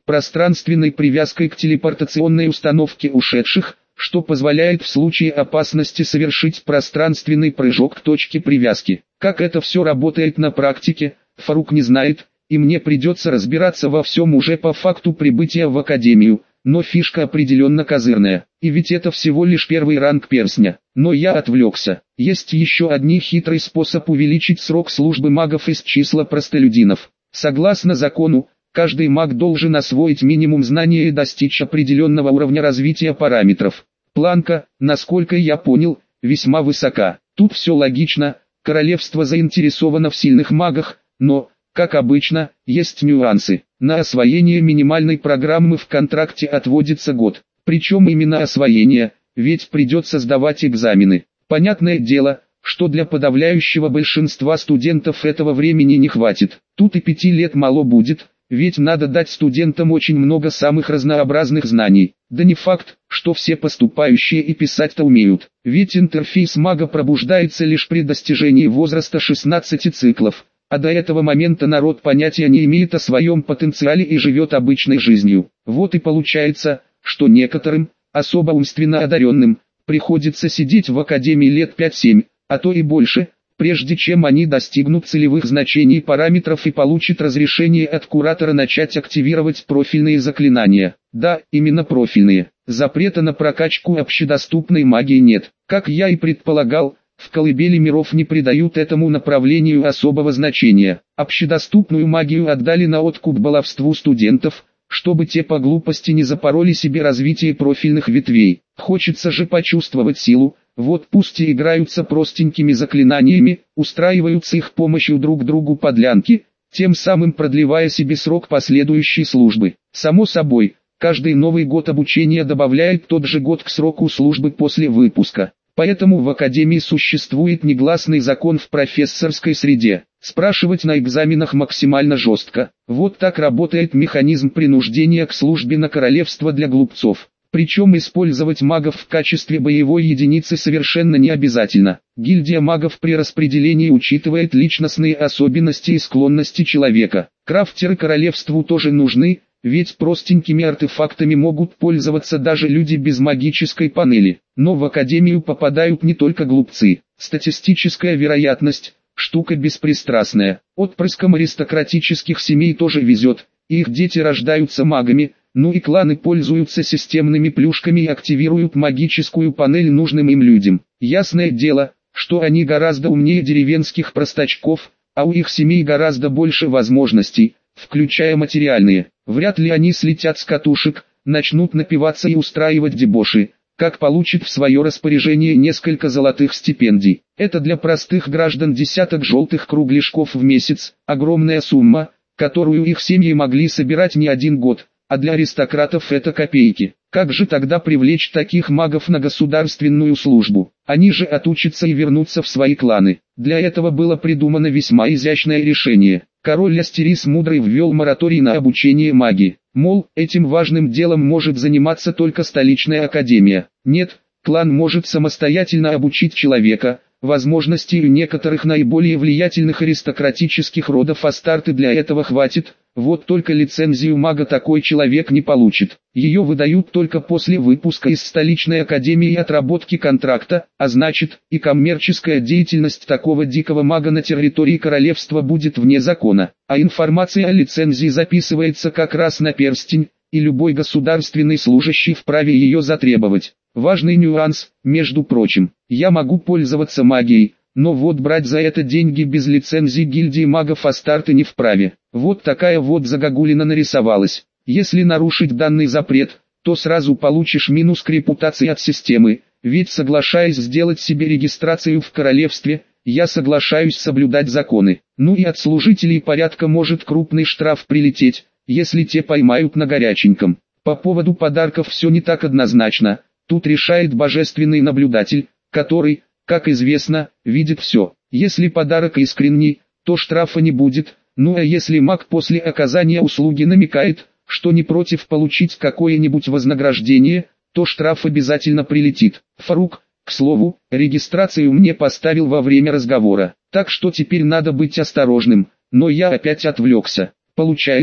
пространственной привязкой к телепортационной установке ушедших, что позволяет в случае опасности совершить пространственный прыжок к точке привязки. Как это все работает на практике, Фарук не знает, и мне придется разбираться во всем уже по факту прибытия в Академию, но фишка определенно козырная. И ведь это всего лишь первый ранг перстня. Но я отвлекся. Есть еще один хитрый способ увеличить срок службы магов из числа простолюдинов. Согласно закону, каждый маг должен освоить минимум знания и достичь определенного уровня развития параметров. Планка, насколько я понял, весьма высока. Тут все логично, королевство заинтересовано в сильных магах, но, как обычно, есть нюансы. На освоение минимальной программы в контракте отводится год. Причем именно освоение, ведь придется сдавать экзамены. Понятное дело, что для подавляющего большинства студентов этого времени не хватит. Тут и 5 лет мало будет, ведь надо дать студентам очень много самых разнообразных знаний. Да не факт, что все поступающие и писать-то умеют. Ведь интерфейс мага пробуждается лишь при достижении возраста 16 циклов. А до этого момента народ понятия не имеет о своем потенциале и живет обычной жизнью. Вот и получается, что некоторым, особо умственно одаренным, приходится сидеть в академии лет 5-7, а то и больше, прежде чем они достигнут целевых значений параметров и получат разрешение от куратора начать активировать профильные заклинания. Да, именно профильные. Запрета на прокачку общедоступной магии нет. Как я и предполагал, в колыбели миров не придают этому направлению особого значения. Общедоступную магию отдали на откуп баловству студентов, чтобы те по глупости не запороли себе развитие профильных ветвей. Хочется же почувствовать силу, вот пусть и играются простенькими заклинаниями, устраивают с их помощью друг другу подлянки, тем самым продлевая себе срок последующей службы. Само собой, каждый новый год обучения добавляет тот же год к сроку службы после выпуска. Поэтому в академии существует негласный закон в профессорской среде. Спрашивать на экзаменах максимально жестко. Вот так работает механизм принуждения к службе на королевство для глупцов. Причем использовать магов в качестве боевой единицы совершенно не обязательно. Гильдия магов при распределении учитывает личностные особенности и склонности человека. Крафтеры королевству тоже нужны, ведь простенькими артефактами могут пользоваться даже люди без магической панели. Но в академию попадают не только глупцы. Статистическая вероятность – штука беспристрастная. Отпрыскам аристократических семей тоже везет, их дети рождаются магами, ну и кланы пользуются системными плюшками и активируют магическую панель нужным им людям. Ясное дело, что они гораздо умнее деревенских простачков, а у их семей гораздо больше возможностей, включая материальные. Вряд ли они слетят с катушек, начнут напиваться и устраивать дебоши, как получит в свое распоряжение несколько золотых стипендий. Это для простых граждан десяток желтых кругляшков в месяц, огромная сумма, которую их семьи могли собирать не один год, а для аристократов это копейки. Как же тогда привлечь таких магов на государственную службу? Они же отучатся и вернутся в свои кланы. Для этого было придумано весьма изящное решение. Король Астерис Мудрый ввел мораторий на обучение магии. Мол, этим важным делом может заниматься только столичная академия. Нет, клан может самостоятельно обучить человека. Возможностей у некоторых наиболее влиятельных аристократических родов Астарты для этого хватит, вот только лицензию мага такой человек не получит. Ее выдают только после выпуска из столичной академии и отработки контракта, а значит, и коммерческая деятельность такого дикого мага на территории королевства будет вне закона. А информация о лицензии записывается как раз на перстень, и любой государственный служащий вправе ее затребовать. Важный нюанс, между прочим, я могу пользоваться магией, но вот брать за это деньги без лицензии гильдии магов Астарты не вправе. Вот такая вот загогулина нарисовалась. Если нарушить данный запрет, то сразу получишь минус к репутации от системы, ведь соглашаясь сделать себе регистрацию в королевстве, я соглашаюсь соблюдать законы. Ну и от служителей порядка может крупный штраф прилететь, если те поймают на горяченьком. По поводу подарков все не так однозначно. Тут решает божественный наблюдатель, который, как известно, видит все. Если подарок искренний, то штрафа не будет, ну а если маг после оказания услуги намекает, что не против получить какое-нибудь вознаграждение, то штраф обязательно прилетит. Фарук, к слову, регистрацию мне поставил во время разговора, так что теперь надо быть осторожным, но я опять отвлекся. Получается,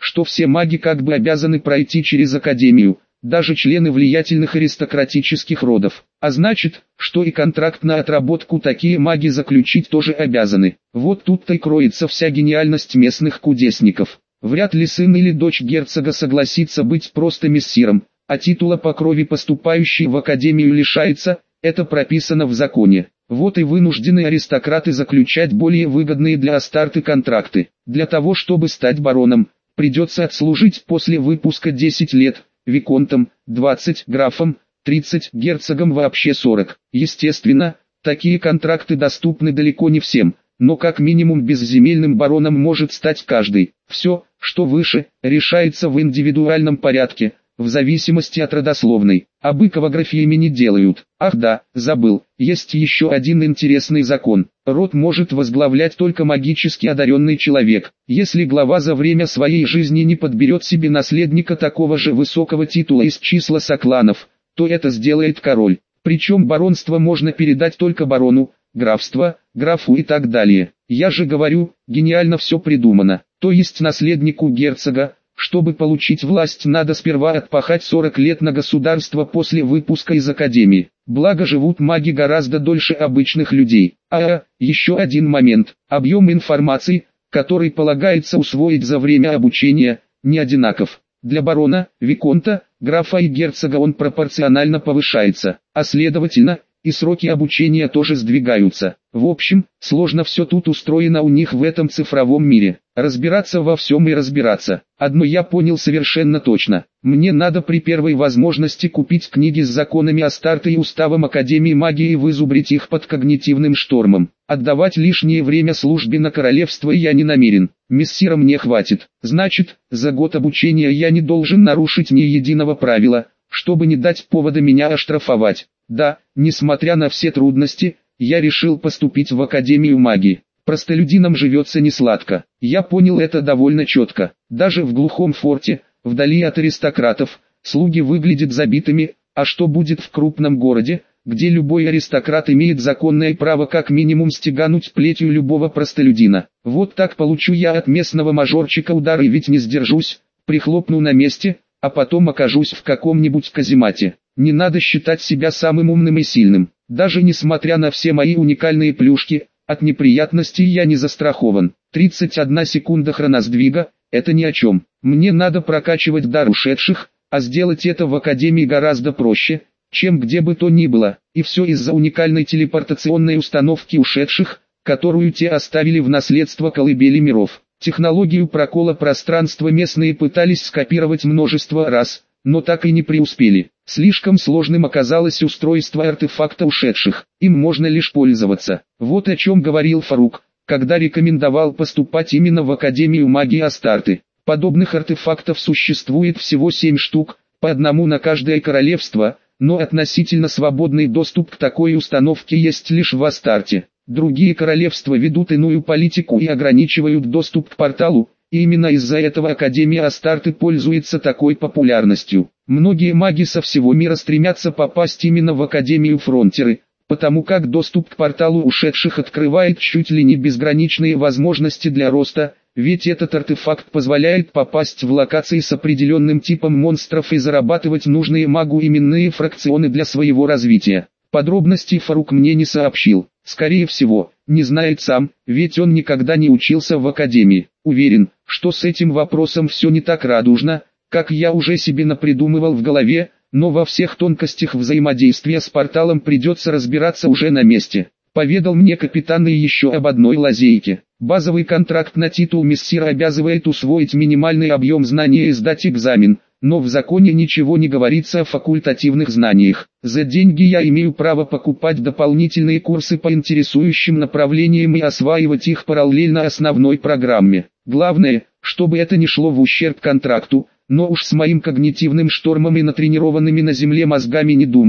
что все маги как бы обязаны пройти через академию, даже члены влиятельных аристократических родов. А значит, что и контракт на отработку такие маги заключить тоже обязаны. Вот тут-то и кроется вся гениальность местных кудесников. Вряд ли сын или дочь герцога согласится быть просто мессиром, а титула по крови поступающий в академию лишается, это прописано в законе. Вот и вынуждены аристократы заключать более выгодные для Астарты контракты. Для того чтобы стать бароном, придется отслужить после выпуска 10 лет, виконтом 20, графом 30, герцогом вообще 40. Естественно, такие контракты доступны далеко не всем, но как минимум безземельным бароном может стать каждый. Все, что выше, решается в индивидуальном порядке, в зависимости от родословной. А быкова графиями не делают. Ах да, забыл, есть еще один интересный закон. Род может возглавлять только магически одаренный человек. Если глава за время своей жизни не подберет себе наследника такого же высокого титула из числа сокланов, то это сделает король. Причем баронство можно передать только барону, графство, графу и так далее. Я же говорю, гениально все придумано. То есть наследнику герцога, чтобы получить власть, надо сперва отпахать 40 лет на государство после выпуска из академии. Благо живут маги гораздо дольше обычных людей. Еще один момент. Объем информации, который полагается усвоить за время обучения, не одинаков. Для барона, виконта, графа и герцога он пропорционально повышается, а следовательно, и сроки обучения тоже сдвигаются. В общем, сложно все тут устроено у них в этом цифровом мире. Разбираться во всем и разбираться. Одно я понял совершенно точно. Мне надо при первой возможности купить книги с законами Астарты и уставом Академии магии и вызубрить их под когнитивным штормом. Отдавать лишнее время службе на королевство я не намерен. Мессира мне хватит. Значит, за год обучения я не должен нарушить ни единого правила, чтобы не дать повода меня оштрафовать. Да, несмотря на все трудности, я решил поступить в Академию магии. Простолюдинам живется несладко. Я понял это довольно четко. Даже в глухом форте, вдали от аристократов, слуги выглядят забитыми, а что будет в крупном городе, где любой аристократ имеет законное право как минимум стегануть плетью любого простолюдина. Вот так получу я от местного мажорчика удар и ведь не сдержусь, прихлопну на месте, а потом окажусь в каком-нибудь каземате. Не надо считать себя самым умным и сильным. Даже несмотря на все мои уникальные плюшки, от неприятностей я не застрахован. 31 секунда хроносдвига – это ни о чем. Мне надо прокачивать дар ушедших, а сделать это в Академии гораздо проще, чем где бы то ни было. И все из-за уникальной телепортационной установки ушедших, которую те оставили в наследство колыбели миров. Технологию прокола пространства местные пытались скопировать множество раз, но так и не преуспели. Слишком сложным оказалось устройство артефакта ушедших, им можно лишь пользоваться. Вот о чем говорил Фарук, когда рекомендовал поступать именно в Академию магии Астарты. Подобных артефактов существует всего 7 штук, по одному на каждое королевство, но относительно свободный доступ к такой установке есть лишь в Астарте. Другие королевства ведут иную политику и ограничивают доступ к порталу, и именно из-за этого Академия Астарты пользуется такой популярностью. Многие маги со всего мира стремятся попасть именно в Академию Фронтиры, потому как доступ к порталу ушедших открывает чуть ли не безграничные возможности для роста, ведь этот артефакт позволяет попасть в локации с определенным типом монстров и зарабатывать нужные магу именные фракционы для своего развития. Подробностей Фарук мне не сообщил. Скорее всего, не знает сам, ведь он никогда не учился в академии. Уверен, что с этим вопросом все не так радужно, как я уже себе напридумывал в голове, но во всех тонкостях взаимодействия с порталом придется разбираться уже на месте. Поведал мне капитан и еще об одной лазейке. Базовый контракт на титул мессира обязывает усвоить минимальный объем знаний и сдать экзамен, но в законе ничего не говорится о факультативных знаниях. За деньги я имею право покупать дополнительные курсы по интересующим направлениям и осваивать их параллельно основной программе. Главное, чтобы это не шло в ущерб контракту, но уж с моим когнитивным штормом и натренированными на земле мозгами не думаю,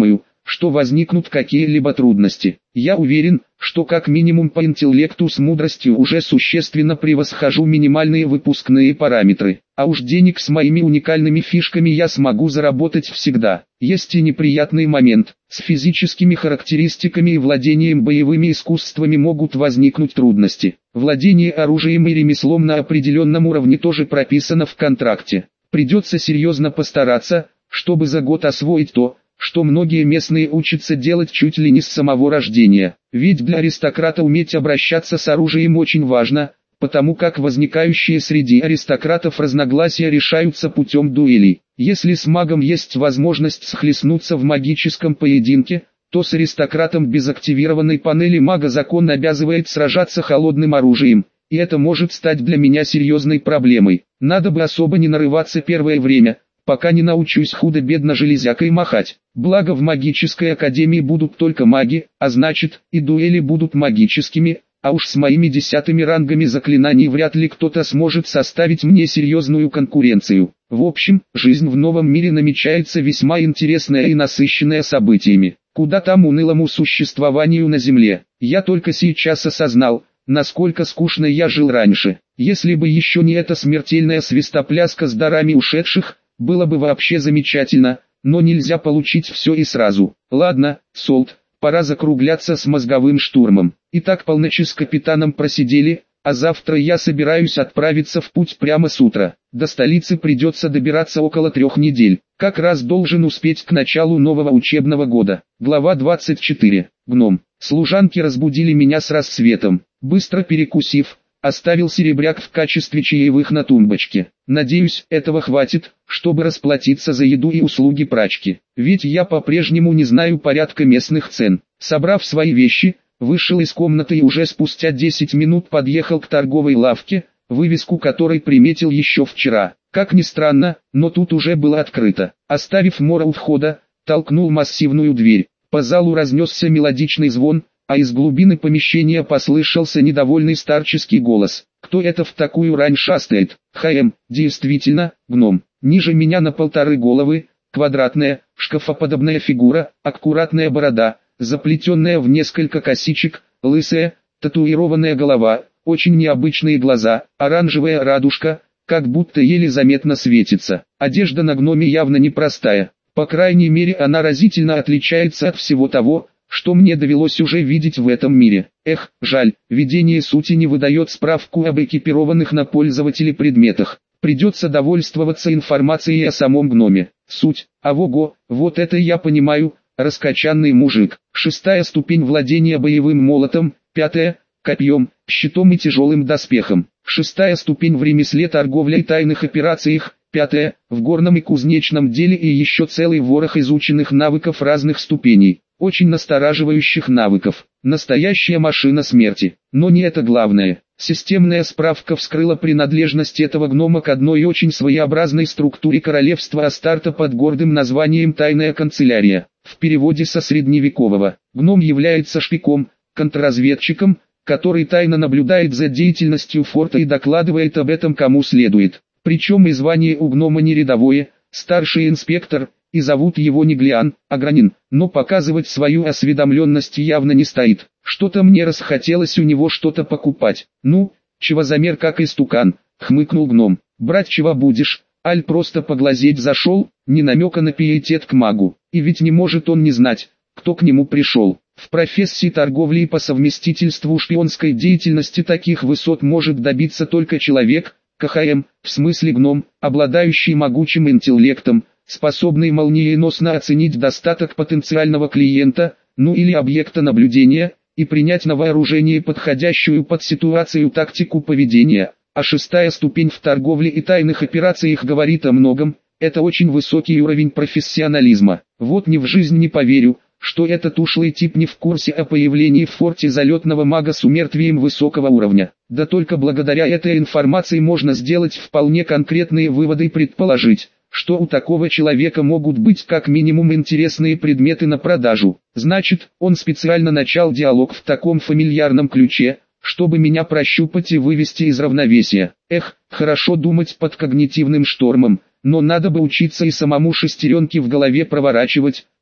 что возникнут какие-либо трудности. Я уверен, что как минимум по интеллекту с мудростью уже существенно превосхожу минимальные выпускные параметры. А уж денег с моими уникальными фишками я смогу заработать всегда. Есть и неприятный момент. С физическими характеристиками и владением боевыми искусствами могут возникнуть трудности. Владение оружием и ремеслом на определенном уровне тоже прописано в контракте. Придется серьезно постараться, чтобы за год освоить то, что многие местные учатся делать чуть ли не с самого рождения. Ведь для аристократа уметь обращаться с оружием очень важно, потому как возникающие среди аристократов разногласия решаются путем дуэлей. Если с магом есть возможность схлестнуться в магическом поединке, то с аристократом без активированной панели мага закон обязывает сражаться холодным оружием, и это может стать для меня серьезной проблемой. Надо бы особо не нарываться первое время, пока не научусь худо-бедно железякой махать. Благо в магической академии будут только маги, а значит, и дуэли будут магическими, а уж с моими 10-ми рангами заклинаний вряд ли кто-то сможет составить мне серьезную конкуренцию. В общем, жизнь в новом мире намечается весьма интересная и насыщенная событиями. Куда там унылому существованию на земле. Я только сейчас осознал, насколько скучно я жил раньше. Если бы еще не эта смертельная свистопляска с дарами ушедших, было бы вообще замечательно, но нельзя получить все и сразу. Ладно, Солт, пора закругляться с мозговым штурмом. Итак, полночи с капитаном просидели, а завтра я собираюсь отправиться в путь прямо с утра. До столицы придется добираться около 3 недель. Как раз должен успеть к началу нового учебного года. Глава 24. Гном. Служанки разбудили меня с рассветом. Быстро перекусив, оставил серебряк в качестве чаевых на тумбочке. Надеюсь, этого хватит, чтобы расплатиться за еду и услуги прачки. Ведь я по-прежнему не знаю порядка местных цен. Собрав свои вещи, вышел из комнаты и уже спустя 10 минут подъехал к торговой лавке, вывеску которой приметил еще вчера. Как ни странно, но тут уже было открыто. Оставив Мора у входа, толкнул массивную дверь. По залу разнесся мелодичный звон, а из глубины помещения послышался недовольный старческий голос. «Кто это в такую рань шастает?» Действительно, гном. Ниже меня на 1,5 головы, квадратная, шкафоподобная фигура, аккуратная борода, заплетенная в несколько косичек, лысая, татуированная голова, очень необычные глаза, оранжевая радужка, как будто еле заметно светится. Одежда на гноме явно непростая. По крайней мере, она разительно отличается от всего того, что мне довелось уже видеть в этом мире. Эх, жаль, видение сути не выдает справку об экипированных на пользователе предметах. Придется довольствоваться информацией о самом гноме. Суть, авого, вот это я понимаю, раскачанный мужик. 6-я ступень владения боевым молотом, 5-я, копьем, щитом и тяжелым доспехом. 6-я ступень в ремесле торговля и тайных операциях, 5-я, в горном и кузнечном деле и еще целый ворох изученных навыков разных ступеней. Очень настораживающих навыков. Настоящая машина смерти. Но не это главное. Системная справка вскрыла принадлежность этого гнома к одной очень своеобразной структуре королевства Астарта под гордым названием «Тайная канцелярия». В переводе со средневекового. Гном является шпиком, контрразведчиком, который тайно наблюдает за деятельностью форта и докладывает об этом кому следует. Причем и звание у гнома не рядовое, старший инспектор, и зовут его не Глиан, а Гранин, но показывать свою осведомленность явно не стоит. Что-то мне расхотелось у него что-то покупать. Ну, чего-замер как истукан, хмыкнул гном. Брать чего будешь, аль просто поглазеть зашел, ни намека на пиетет к магу. И ведь не может он не знать, кто к нему пришел. В профессии торговли и по совместительству шпионской деятельности таких высот может добиться только человек, КХМ, в смысле гном, обладающий могучим интеллектом, способный молниеносно оценить достаток потенциального клиента, ну или объекта наблюдения, и принять на вооружение подходящую под ситуацию тактику поведения. А 6-я ступень в торговле и тайных операциях говорит о многом, это очень высокий уровень профессионализма. Вот ни в жизнь не поверю, что этот ушлый тип не в курсе о появлении в форте залетного мага с умертвием высокого уровня. Да только благодаря этой информации можно сделать вполне конкретные выводы и предположить, что у такого человека могут быть как минимум интересные предметы на продажу. Значит, он специально начал диалог в таком фамильярном ключе, чтобы меня прощупать и вывести из равновесия. Эх, хорошо думать под когнитивным штормом, но надо бы учиться и самому шестеренки в голове проворачивать,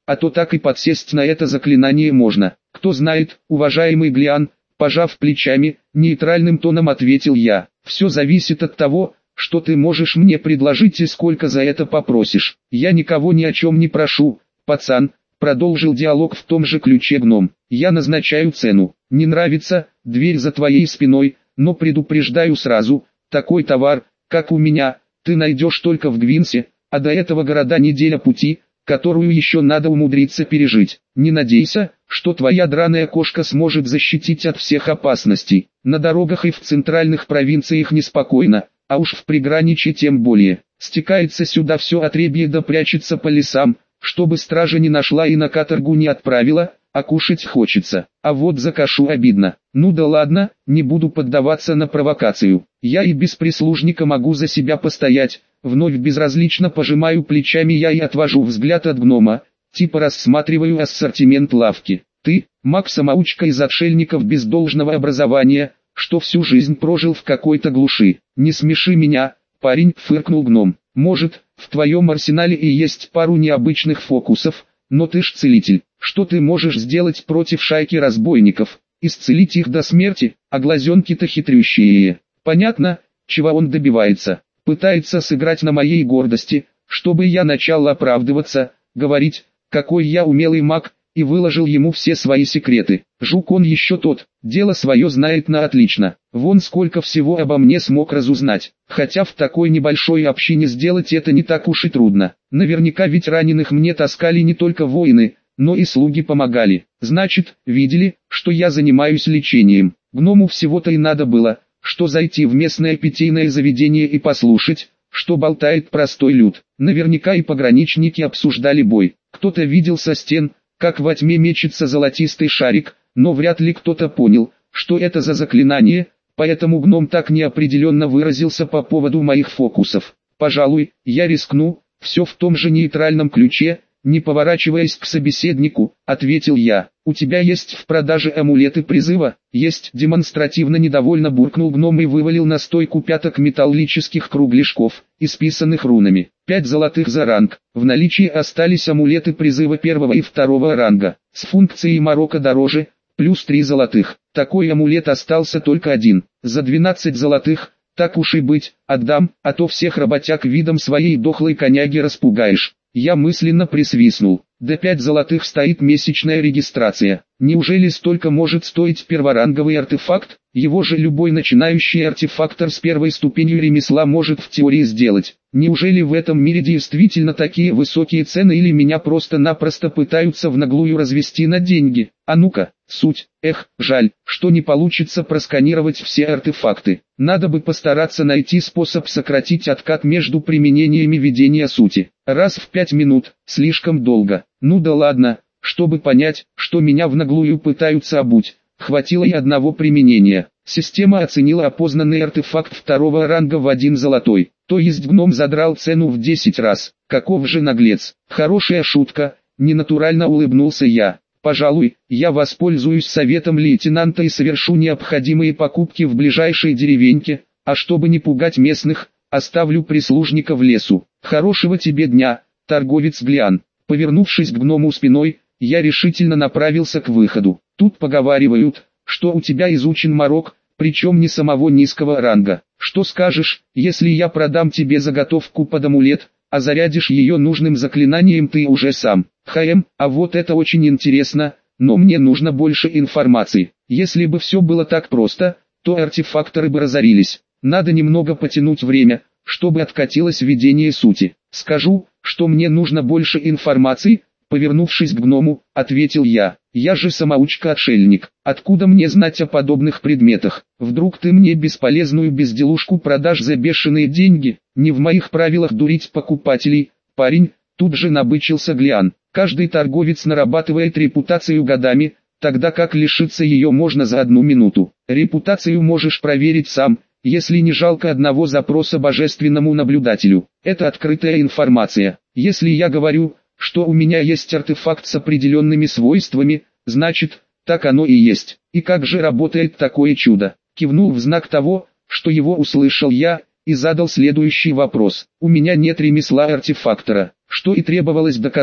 а то так и подсесть на это заклинание можно. Кто знает, уважаемый Глиан, пожав плечами, нейтральным тоном ответил я. Все зависит от того, что ты можешь мне предложить и сколько за это попросишь. Я никого ни о чем не прошу, пацан, продолжил диалог в том же ключе гном. Я назначаю цену. Не нравится, дверь за твоей спиной, но предупреждаю сразу, такой товар, как у меня, ты найдешь только в Гвинсе, а до этого города неделя пути, которую еще надо умудриться пережить. Не надейся, что твоя драная кошка сможет защитить от всех опасностей. На дорогах и в центральных провинциях неспокойно, а уж в приграничье тем более. Стекается сюда все отребье да прячется по лесам, чтобы стража не нашла и на каторгу не отправила, а кушать хочется. А вот за кашу обидно. Ну да ладно, не буду поддаваться на провокацию. Я и без прислужника могу за себя постоять. Вновь безразлично пожимаю плечами я и отвожу взгляд от гнома, типа рассматриваю ассортимент лавки. Ты, маг-самоучка из отшельников без должного образования, что всю жизнь прожил в какой-то глуши. Не смеши меня, парень, фыркнул гном. Может, в твоем арсенале и есть пару необычных фокусов, но ты ж целитель. Что ты можешь сделать против шайки разбойников? Исцелить их до смерти, а глазенки-то хитрющие. Понятно, чего он добивается. Пытается сыграть на моей гордости, чтобы я начал оправдываться, говорить, какой я умелый маг, и выложил ему все свои секреты. Жук он еще тот, дело свое знает на отлично. Вон сколько всего обо мне смог разузнать. Хотя в такой небольшой общине сделать это не так уж и трудно. Наверняка ведь раненых мне таскали не только воины, но и слуги помогали. Значит, видели, что я занимаюсь лечением. Гному всего-то и надо было, что зайти в местное питейное заведение и послушать, что болтает простой люд. Наверняка и пограничники обсуждали бой. Кто-то видел со стен, как во тьме мечется золотистый шарик, но вряд ли кто-то понял, что это за заклинание, поэтому гном так неопределенно выразился по поводу моих фокусов. Пожалуй, я рискну, все в том же нейтральном ключе, не поворачиваясь к собеседнику, ответил я. У тебя есть в продаже амулеты призыва? Есть, демонстративно недовольно буркнул гном и вывалил на стойку пяток металлических кругляшков, исписанных рунами. 5 золотых за ранг. В наличии остались амулеты призыва первого и второго ранга, с функцией морока дороже, плюс 3 золотых. Такой амулет остался только один, за 12 золотых. Так уж и быть, отдам, а то всех работяг видом своей дохлой коняги распугаешь. Я мысленно присвистнул. До 5 золотых стоит месячная регистрация. Неужели столько может стоить перворанговый артефакт? Его же любой начинающий артефактор с первой ступенью ремесла может в теории сделать. Неужели в этом мире действительно такие высокие цены или меня просто-напросто пытаются в наглую развести на деньги? А ну-ка, суть. Эх, жаль, что не получится просканировать все артефакты. Надо бы постараться найти способ сократить откат между применениями ведения сути. Раз в 5 минут, слишком долго. Ну да ладно, чтобы понять, что меня в наглую пытаются обуть, хватило и одного применения. Система оценила опознанный артефакт второго ранга в 1 золотой. То есть гном задрал цену в 10 раз. Каков же наглец. Хорошая шутка, ненатурально улыбнулся я. Пожалуй, я воспользуюсь советом лейтенанта и совершу необходимые покупки в ближайшей деревеньке, а чтобы не пугать местных, оставлю прислужника в лесу. Хорошего тебе дня, торговец Глиан. Повернувшись к гному спиной, я решительно направился к выходу. Тут поговаривают, что у тебя изучен морок, причем не самого низкого ранга. Что скажешь, если я продам тебе заготовку под амулет, а зарядишь ее нужным заклинанием ты уже сам? А вот это очень интересно, но мне нужно больше информации. Если бы все было так просто, то артефакторы бы разорились. Надо немного потянуть время, чтобы откатилось видение сути. Скажу, что мне нужно больше информации, повернувшись к гному, ответил я. Я же самоучка-отшельник. Откуда мне знать о подобных предметах? Вдруг ты мне бесполезную безделушку продашь за бешеные деньги? Не в моих правилах дурить покупателей, парень. Тут же набычился Глиан. Каждый торговец нарабатывает репутацию годами, тогда как лишиться ее можно за 1 минуту. Репутацию можешь проверить сам, если не жалко одного запроса божественному наблюдателю. Это открытая информация. Если я говорю, что у меня есть артефакт с определенными свойствами, значит, так оно и есть. И как же работает такое чудо? Кивнул в знак того, что его услышал я, и задал следующий вопрос. У меня нет ремесла артефактора, что и требовалось доказать,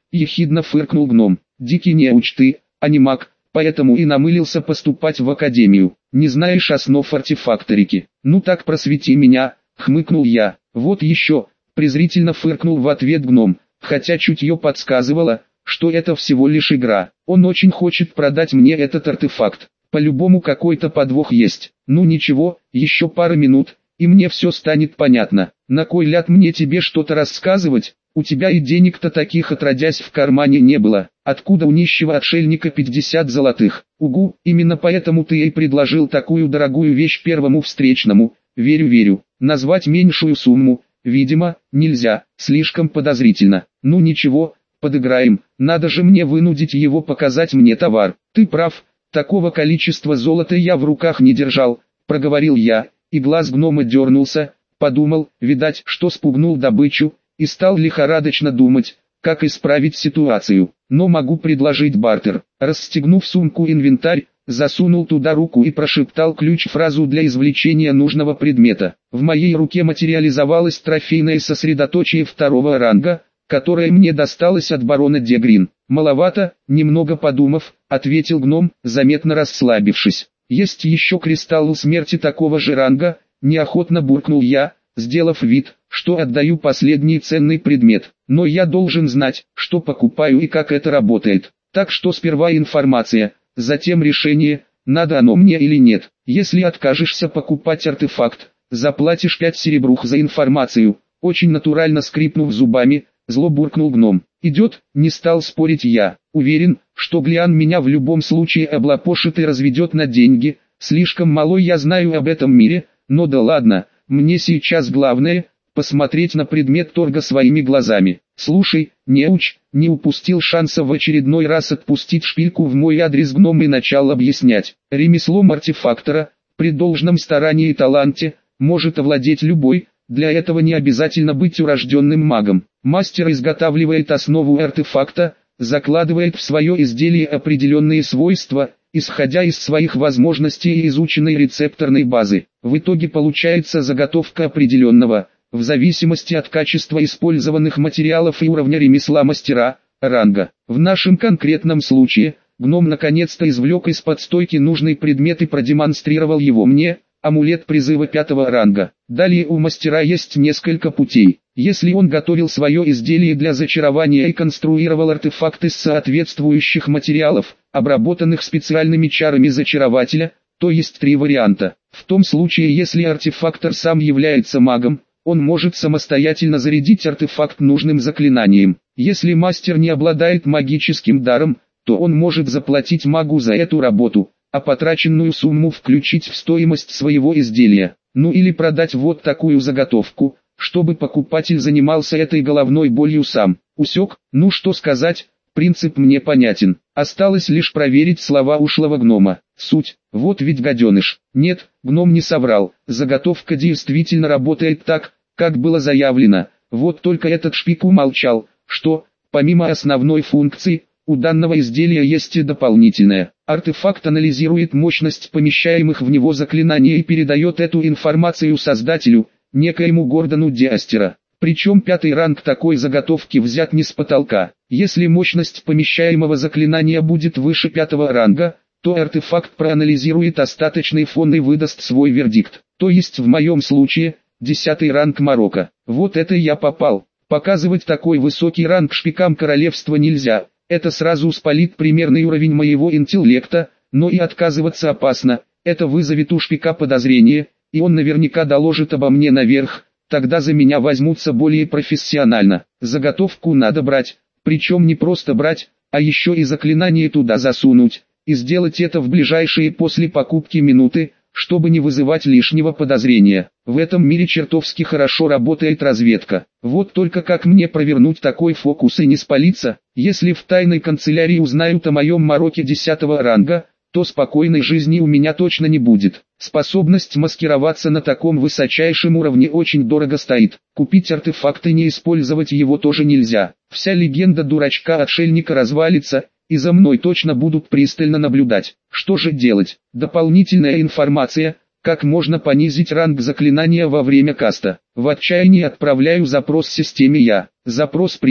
ехидно фыркнул гном. Дикий неуч ты, а не маг, поэтому и намылился поступать в академию. Не знаешь основ артефакторики. Ну так просвети меня, хмыкнул я. Вот еще, презрительно фыркнул в ответ гном, хотя чутье подсказывало, что это всего лишь игра. Он очень хочет продать мне этот артефакт. По-любому какой-то подвох есть. Ну ничего, еще пара минут, и мне все станет понятно. На кой ляд мне тебе что-то рассказывать? У тебя и денег-то таких отродясь в кармане не было. Откуда у нищего отшельника 50 золотых? Угу, именно поэтому ты и предложил такую дорогую вещь первому встречному. Верю. Назвать меньшую сумму, видимо, нельзя, слишком подозрительно. Ну ничего, подыграем, надо же мне вынудить его показать мне товар. Ты прав, такого количества золота я в руках не держал, проговорил я, и глаз гнома дернулся, подумал, видать, что спугнул добычу, и стал лихорадочно думать, как исправить ситуацию. Но могу предложить бартер. Расстегнув сумку-инвентарь, засунул туда руку и прошептал ключ-фразу для извлечения нужного предмета. В моей руке материализовалось трофейное сосредоточие второго ранга, которое мне досталось от барона Дегрин. «Маловато», немного подумав, ответил гном, заметно расслабившись. «Есть еще кристалл смерти такого же ранга», неохотно буркнул я, сделав вид, что отдаю последний ценный предмет. Но я должен знать, что покупаю и как это работает. Так что сперва информация, затем решение, надо оно мне или нет. Если откажешься покупать артефакт, заплатишь 5 серебрух за информацию. Очень натурально скрипнув зубами, зло буркнул гном. «Идет», не стал спорить я. Уверен, что Глиан меня в любом случае облапошит и разведет на деньги. Слишком мало я знаю об этом мире, но да ладно, мне сейчас главное – посмотреть на предмет торга своими глазами. «Слушай, неуч», не упустил шанса в очередной раз отпустить шпильку в мой адрес гном и начал объяснять. Ремеслом артефактора, при должном старании и таланте, может овладеть любой, для этого не обязательно быть урожденным магом. Мастер изготавливает основу артефакта, закладывает в свое изделие определенные свойства, исходя из своих возможностей и изученной рецепторной базы. В итоге получается заготовка определенного, в зависимости от качества использованных материалов и уровня ремесла мастера, ранга. В нашем конкретном случае, гном наконец-то извлек из-под стойки нужный предмет и продемонстрировал его мне, амулет призыва 5-го ранга. Далее у мастера есть несколько путей. Если он готовил свое изделие для зачарования и конструировал артефакты из соответствующих материалов, обработанных специальными чарами зачарователя, то есть 3 варианта. В том случае, если артефактор сам является магом, он может самостоятельно зарядить артефакт нужным заклинанием. Если мастер не обладает магическим даром, то он может заплатить магу за эту работу, а потраченную сумму включить в стоимость своего изделия. Ну или продать вот такую заготовку, чтобы покупатель занимался этой головной болью сам. Усек, ну что сказать, принцип мне понятен. Осталось лишь проверить слова ушлого гнома. Суть, вот ведь гаденыш. Нет, гном не соврал, заготовка действительно работает так, как было заявлено. Вот только этот шпик умолчал, что, помимо основной функции, у данного изделия есть и дополнительное. Артефакт анализирует мощность помещаемых в него заклинаний и передает эту информацию создателю, некоему Гордону Диастера. Причем 5-й ранг такой заготовки взят не с потолка. Если мощность помещаемого заклинания будет выше 5-го ранга, то артефакт проанализирует остаточный фон и выдаст свой вердикт. То есть в моем случае, 10-й ранг Марокко. Вот это я попал. Показывать такой высокий ранг шпикам королевства нельзя. Это сразу спалит примерный уровень моего интеллекта, но и отказываться опасно. Это вызовет у шпика подозрение, и он наверняка доложит обо мне наверх. Тогда за меня возьмутся более профессионально. Заготовку надо брать, причем не просто брать, а еще и заклинание туда засунуть, и сделать это в ближайшие после покупки минуты, чтобы не вызывать лишнего подозрения. В этом мире чертовски хорошо работает разведка. Вот только как мне провернуть такой фокус и не спалиться? Если в тайной канцелярии узнают о моем Марокке 10-го ранга, то спокойной жизни у меня точно не будет. Способность маскироваться на таком высочайшем уровне очень дорого стоит. Купить артефакт и не использовать его тоже нельзя. Вся легенда дурачка-отшельника развалится, и за мной точно будут пристально наблюдать. Что же делать? Дополнительная информация, как можно понизить ранг заклинания во время каста. В отчаянии отправляю запрос системе я. Запрос принят,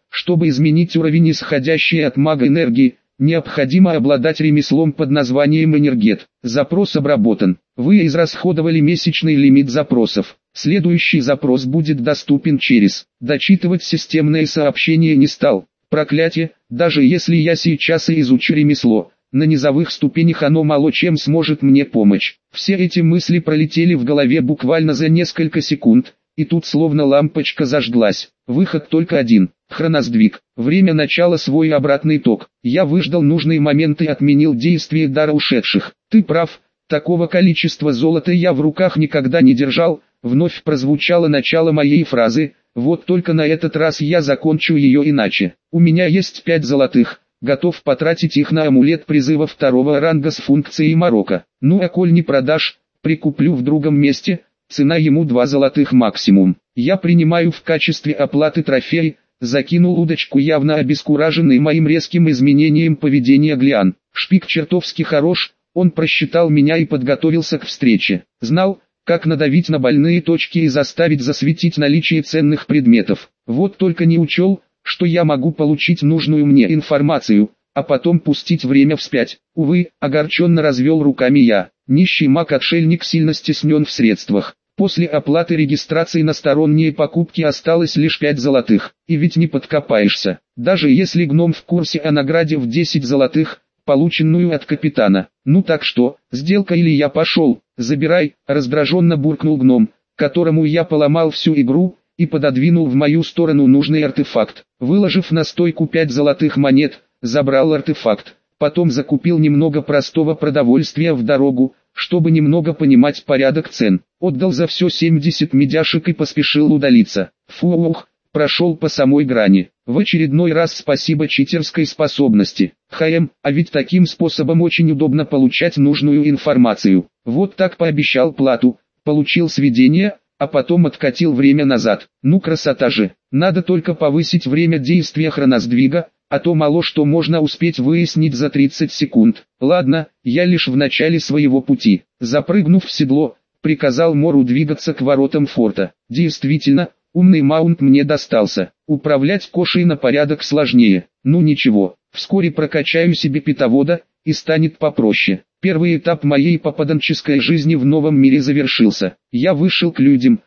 Чтобы изменить уровень исходящей от мага энергии, необходимо обладать ремеслом под названием энергет. Запрос обработан. Вы израсходовали месячный лимит запросов. Следующий запрос будет доступен через. Дочитывать системное сообщение не стал. Проклятие, даже если я сейчас и изучу ремесло, на низовых ступенях оно мало чем сможет мне помочь. Все эти мысли пролетели в голове буквально за несколько секунд, и тут словно лампочка зажглась. Выход только один. Хроносдвиг. Время начала свой обратный ток. Я выждал нужный момент и отменил действие дара ушедших. Ты прав, такого количества золота я в руках никогда не держал. Вновь прозвучало начало моей фразы, вот только на этот раз я закончу ее иначе. У меня есть 5 золотых, готов потратить их на амулет призыва 2-го ранга с функцией Марокко. Ну а коль не продашь, прикуплю в другом месте, цена ему 2 золотых максимум. Я принимаю в качестве оплаты трофей, закинул удочку, явно обескураженный моим резким изменением поведения Глиан. Шпик чертовски хорош, он просчитал меня и подготовился к встрече. Знал, как надавить на больные точки и заставить засветить наличие ценных предметов. Вот только не учел, что я могу получить нужную мне информацию, а потом пустить время вспять. Увы, огорченно развел руками я. Нищий маг-отшельник сильно стеснен в средствах. После оплаты регистрации на сторонние покупки осталось лишь 5 золотых. И ведь не подкопаешься. Даже если гном в курсе о награде в 10 золотых, полученную от капитана. Ну так что, сделка или я пошел? Забирай, раздраженно буркнул гном, которому я поломал всю игру, и пододвинул в мою сторону нужный артефакт. Выложив на стойку 5 золотых монет, забрал артефакт. Потом закупил немного простого продовольствия в дорогу, чтобы немного понимать порядок цен. Отдал за все 70 медяшек и поспешил удалиться. Фух, прошел по самой грани. В очередной раз спасибо читерской способности. А ведь таким способом очень удобно получать нужную информацию. Вот так пообещал плату, получил сведения, а потом откатил время назад. Ну красота же. Надо только повысить время действия хроносдвига, а то мало что можно успеть выяснить за 30 секунд. Ладно, я лишь в начале своего пути. Запрыгнув в седло, приказал Мору двигаться к воротам форта. Действительно, умный маунт мне достался. Управлять кошей на порядок сложнее. Ну ничего, вскоре прокачаю себе питовода, и станет попроще. Первый этап моей попаданческой жизни в новом мире завершился. Я вышел к людям,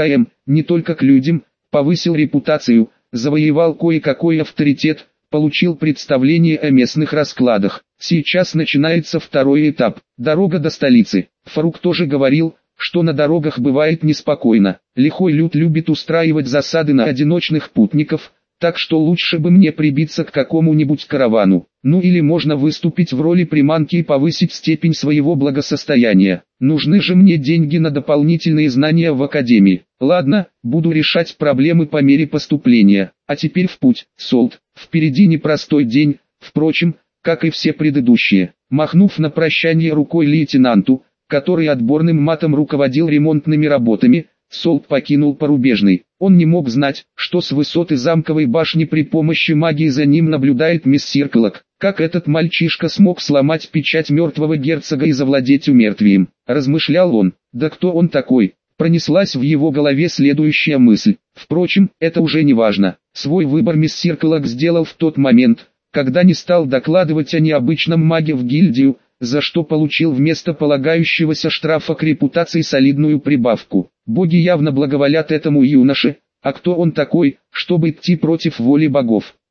не только к людям, повысил репутацию, завоевал кое-какой авторитет, получил представление о местных раскладах. Сейчас начинается второй этап, дорога до столицы. Фарук тоже говорил, что на дорогах бывает неспокойно. Лихой люд любит устраивать засады на одиночных путников, так что лучше бы мне прибиться к какому-нибудь каравану. Ну или можно выступить в роли приманки и повысить степень своего благосостояния. Нужны же мне деньги на дополнительные знания в академии. Ладно, буду решать проблемы по мере поступления. А теперь в путь, Солт. Впереди непростой день, впрочем, как и все предыдущие. Махнув на прощание рукой лейтенанту, который отборным матом руководил ремонтными работами, Солт покинул Порубежный. Он не мог знать, что с высоты замковой башни при помощи магии за ним наблюдает мессир Клок. Как этот мальчишка смог сломать печать мертвого герцога и завладеть умертвием? Размышлял он. Да кто он такой? Пронеслась в его голове следующая мысль. Впрочем, это уже не важно. Свой выбор мессир Клок сделал в тот момент, когда не стал докладывать о необычном маге в гильдию, за что получил вместо полагающегося штрафа к репутации солидную прибавку. Боги явно благоволят этому юноше, а кто он такой, чтобы идти против воли богов?